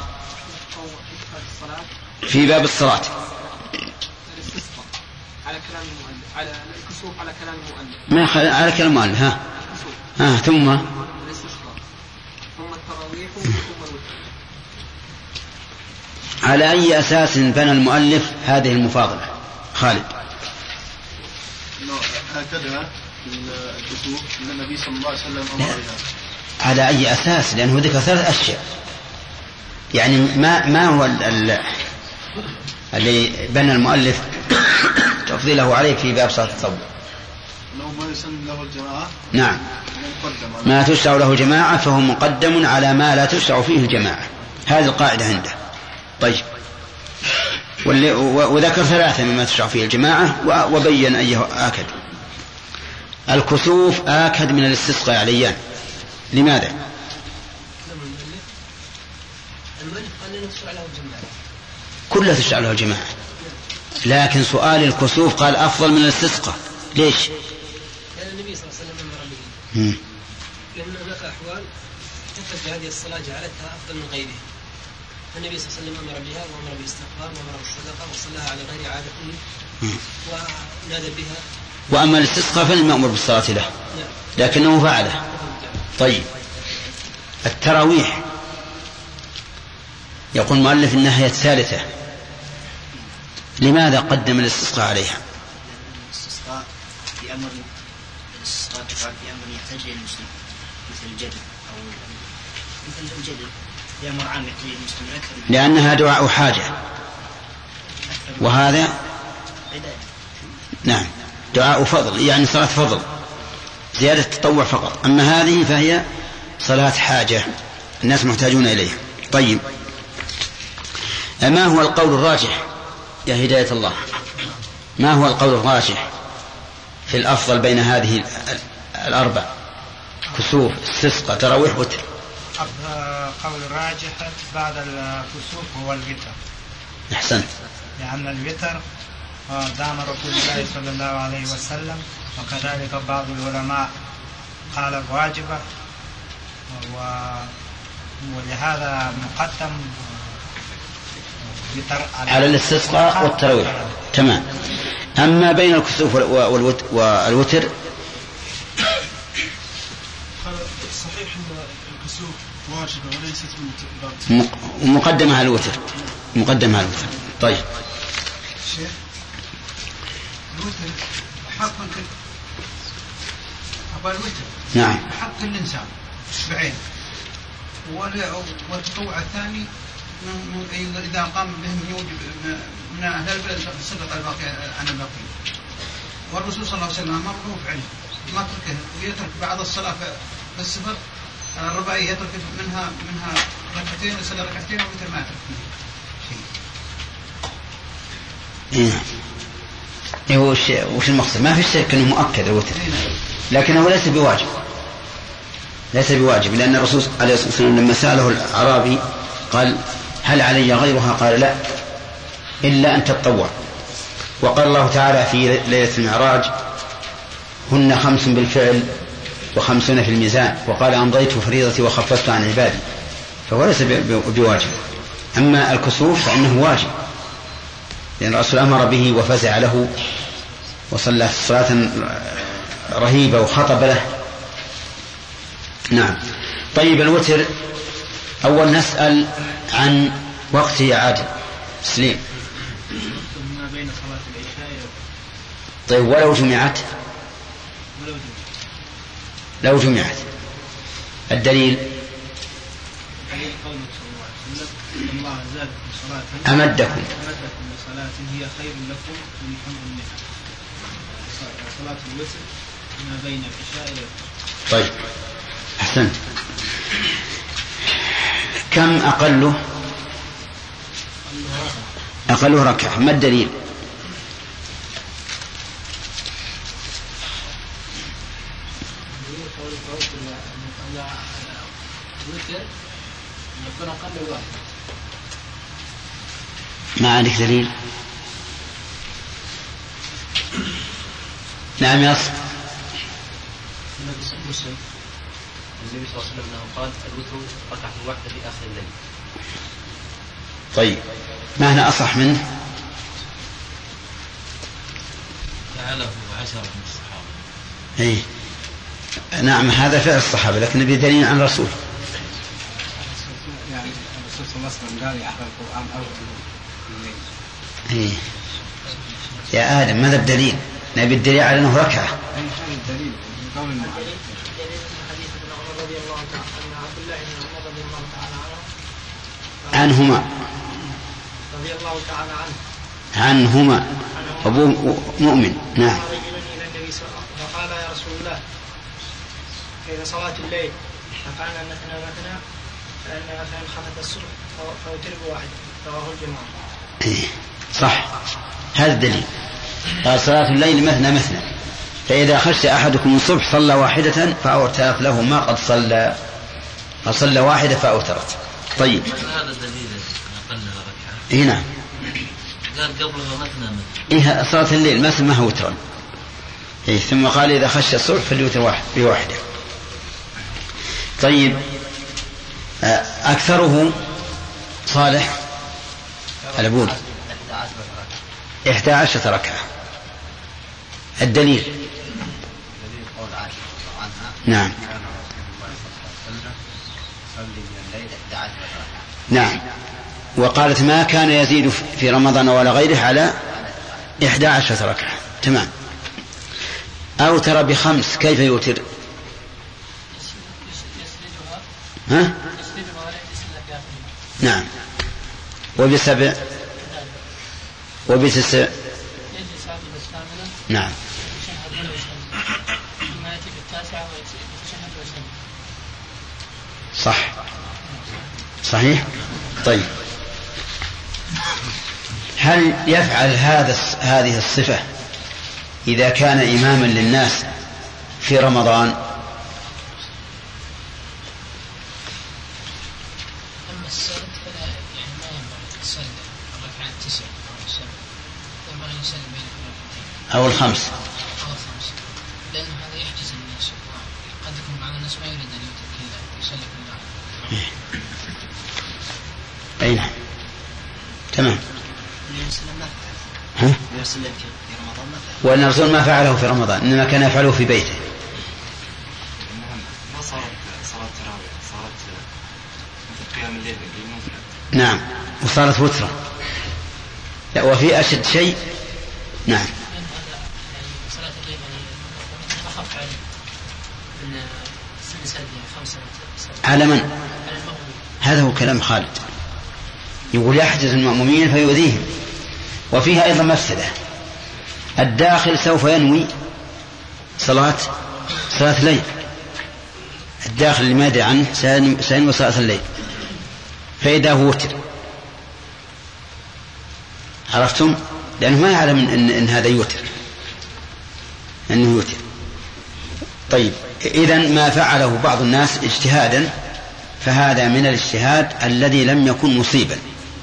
في باب الصلاة على كلام المؤلف، على الكسوف على كلام المؤلف، ما خل... على كلام المؤلف. ها ها ثم الاستسقاء ثم التراويح ثم الوتر. على أي أساس بنى المؤلف هذه المفاضلة؟ خالد. هكذا الكسوف أن النبي صلى الله عليه وسلم أمر بها. على أي أساس؟ لأنه ذكر ثلاث أشياء، يعني ما ما هو ال... اللي بنى المؤلف تفضيله عليه في باب صلاة التطوع؟ لو ما يسن له الجماعة. نعم، ما تشرع له جماعة فهو مقدم على ما لا تشرع فيه الجماعة، هذه القاعدة عنده. طيب، وذكر ثلاثة مما تشرع فيه الجماعة وبين أيه آكد. الكسوف آكد من الاستسقاء عليان، لماذا؟ كلها تشرع له الجماعة، لكن سؤال الكسوف قال أفضل من الاستسقاء، ليش؟ لأن النبي صلى الله عليه وسلم أمر به، لأن هناك أحوال تثبت بهذه الصلاة جعلتها أفضل من غيرها. النبي صلى الله عليه وسلم أمر بها وأمر بالاستغفار وأمر بالصدقة وصلاها على غير عادته ونادى بها. وأما الاستسقاء فلم يأمر بالصلاة له لكنه فعله. طيب، التراويح يقول المؤلف إنها هي الثالثة، لماذا قدم الاستسقاء عليها؟ الاستسقاء في أمر الاستسقاء تفعل في أمر يحتاج إلى المسلم، مثل الجدل أو مثل الجدل في أمر عام يحتاج إلى المسلم أكثر، لأنها دعاء حاجة، وهذا نعم دعاء فضل، يعني صلاة فضل زيادة تطوع فقط. أما هذه فهي صلاة حاجة الناس محتاجون إليها. طيب، ما هو القول الراجح يا هداية الله؟ ما هو القول الراجح في الأفضل بين هذه الأربع، كسوف استسقاء تراويح وتر؟ قول الراجح بعد الكسوف هو الوتر. أحسنت. لأن الوتر دام رسول الله صلى الله عليه وسلم، وكذلك بعض العلماء قال واجبة، ولهذا مقدم على الاستسقاء والتراويح. تمام. أما بين الكسوف والوتر صحيح أن الكسوف واجبة وليست مقدمة على الوتر، مقدمة على الوتر. طيب، شيخ الوتر حق كل أبا الوتر نعم حق كل إنسان بعين، والتطوع الثاني من إذا قام بهم يوجب من أهل البلد سقط الباقي عن الباقي. والرسول صلى الله عليه وسلم أمره فعله ما تركه، ويترك بعض الصلاة في السفر الرباعية يترك منها منها ركعتين يصلي ركعتين ومثل ما يترك شيء. إيه وش وش المقصد؟ ما في شك إنه مؤكد الوتر، لكنه ليس بواجب، ليس بواجب، لأن الرسول عليه الصلاة والسلام لما سأله الأعرابي قال هل علي غيرها؟ قال لا، إلا أن تتطوع. وقال الله تعالى في ليلة المعراج هن خمس بالفعل وخمسون في الميزان، وقال أمضيت فريضتي وخففت عن عبادي، فهو ليس بواجب. أما الكسوف فإنه واجب، لأن الرسول أمر به وفزع له وصلى صلاة رهيبة وخطب له. نعم. طيب، الوتر أول نسأل عن وقت يا عادل سليم. ما بين صلاة العشاء. طيب، ولو جمعت؟ ولو جمعت. لو جمعت الدليل؟ الدليل قوله صلى الله عليه وسلم الله زادكم صلاة أمدكم أمدكم بصلاة هي خير لكم من حمر النعم. صلاة الوتر ما بين العشاء إلى. طيب، أحسنت. كم أقله؟ أقله ركعة. ما الدليل؟ الوتر يكون أقل واحد. ما عندك دليل؟ نعم يا أصل. مسلم النبي صلى الله عليه وسلم قال الوتر ركعة واحدة في آخر الليل. طيب ما هنا أصح منه؟ فعله عشرة من الصحابة. إيه نعم هذا فعل الصحابة لكن نبي دليل عن الرسول. يعني الرسول صلى الله عليه وسلم قال يحفظ القرآن أول إيه يا آدم ماذا الدليل؟ نبي الدليل على أنه ركعة. أي شيء الدليل من قول النبي. عنهما رضي الله تعالى عنه عنهما أبو مؤمن. نعم. فقال يا رسول الله في صلاة الليل فقال مثنى مثنى فإن فإن خفت الصبح فوتر بواحد رواه الجماعة. إيه صح هذا الدليل. قال صلاة الليل مثنى مثنى فإذا خشى أحدكم الصبح صلى واحدة فأوترت له ما قد صلى فصلى واحدة فأوترت. طيب هذا الدليل أقل ركعة. إيه نعم. قال قبلها مثنى مثنى. إيه صلاة الليل مثنى ما هو وترا. إيه ثم قال إذا خشى الصبح فليوتر واحد بواحدة. طيب أكثره صالح الأبود إحدى عشرة ركعة. الدليل نعم نعم وقالت ما كان يزيد في رمضان ولا غيره على إحدى عشرة ركعة. تمام. أوتر بخمس كيف يوتر؟ ها؟ نعم. وبسبع وبتسع نعم. صح صحيح. طيب هل يفعل هذا هذه الصفة إذا كان إماما للناس في رمضان؟ أما السرد فلا يعني ما ينبغي السرد الركعات تسع أو سبع ينبغي الإنسان بين الركعتين أو الخمس أو الخمس لأن هذا يحجز الناس قد يكون بعض الناس ما يريد أن يوتر كذا يصلي كلها. أي نعم. تمام. ها؟ وأن الرسول ما فعله في رمضان إنما كان يفعله في بيته. ما صارت صلاة تراويح صارت مثل قيام الليل. نعم وصارت وترا. لا وفي أشد شيء. نعم. صلاة الليل أخف عليه أن سن سادية خمسة على من؟ هذا هو كلام خالد يقول يحجز المأمومين فيؤذيهم. وفيها أيضا مفسدة. الداخل سوف ينوي صلاة صلاة الليل. الداخل اللي ما يدري عنه سينوي صلاة الليل فإذا هو وتر. عرفتم؟ لأنه ما يعلم إن, إن هذا يوتر أنه يوتر. طيب إذن ما فعله بعض الناس اجتهادا فهذا من الاجتهاد الذي لم يكن مصيبا.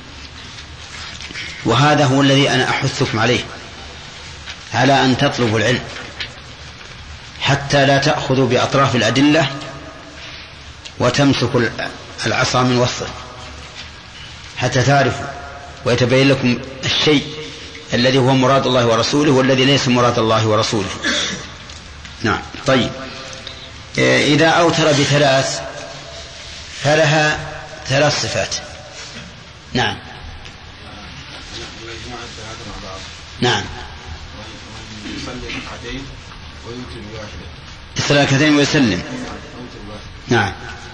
وهذا هو الذي أنا أحثكم عليه على أن تطلبوا العلم حتى لا تأخذوا بأطراف الأدلة وتمسكوا العصا من وسطه حتى تعرفوا ويتبين لكم الشيء الذي هو مراد الله ورسوله والذي ليس مراد الله ورسوله. نعم. طيب إذا أوتر بثلاث فلها ثلاث صفات. نعم نعم. يصلي ركعتين ويوتر بواحدة. يصلي ركعتين ويسلم. نعم.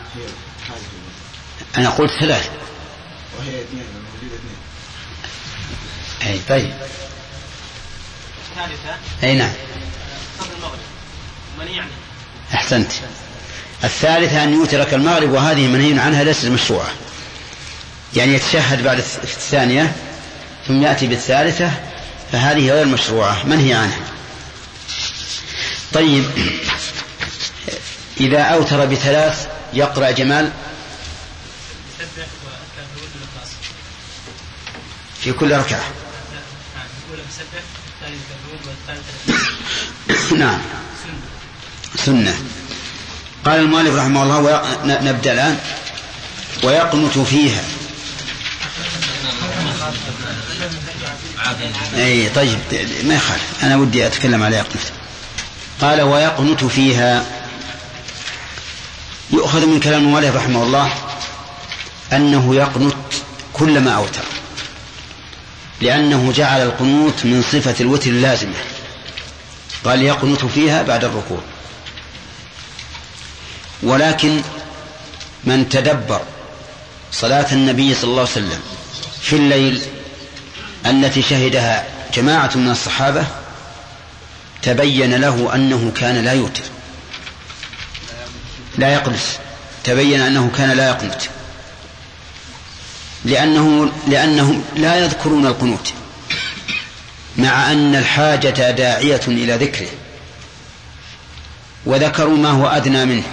أنا قلت ثلاث. وهي اثنين موجودة اثنين. أي طيب. الثالثة. أي نعم. قبل المغرب. من يعني؟ أحسنت. الثالثة أن يوتر كالمغرب وهذه منهي عنها ليست مشروعة. يعني يتشهد بعد الثانية ثم يأتي بالثالثة فهذه غير مشروعة منهي عنها. طيب إذا أوتر بثلاث يقرأ جمال في كل ركعة. نعم سنة. قال المؤلف رحمه الله ويق... نبدأ الآن. ويقنت فيها. أي طيب ما يخالف، أنا ودي أتكلم على يقنت. قال ويقنت فيها. يؤخذ من كلام المؤلف رحمه الله أنه يقنت كلما أوتر، لأنه جعل القنوت من صفة الوتر اللازمة، قال يقنت فيها بعد الركوع. ولكن من تدبر صلاة النبي صلى الله عليه وسلم في الليل التي شهدها جماعة من الصحابة تبين له أنه كان لا يوتر لا يقنت تبين أنه كان لا يقنت لأنه لأنهم لا يذكرون القنوت، مع أن الحاجة داعية إلى ذكره، وذكروا ما هو أدنى منه،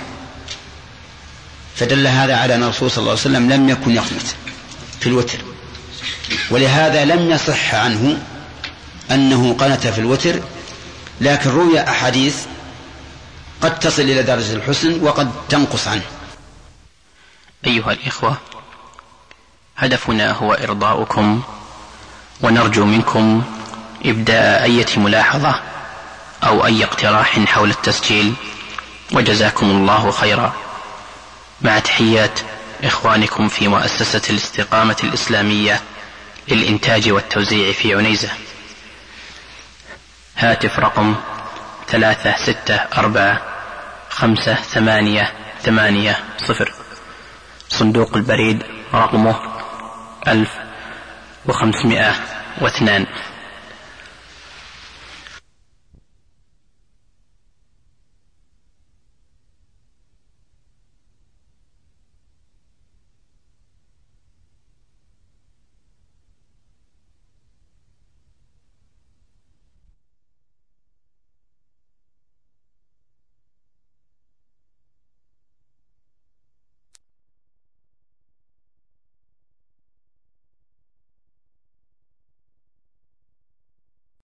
فدل هذا على أن الرسول صلى الله عليه وسلم لم يكن يقنت في الوتر. ولهذا لم يصح عنه أنه قنت في الوتر، لكن روي أحاديث قد تصل إلى درجة الحسن وقد تنقص عنه. أيها الإخوة، هدفنا هو إرضاؤكم، ونرجو منكم إبداء أي ملاحظة أو أي اقتراح حول التسجيل، وجزاكم الله خيرا. مع تحيات إخوانكم في مؤسسة الاستقامة الإسلامية للإنتاج والتوزيع في عنيزة. هاتف رقم ثلاثة ستة أربعة خمسة ثمانية ثمانية صفر. صندوق البريد رقمه ألف وخمسمائة واثنان.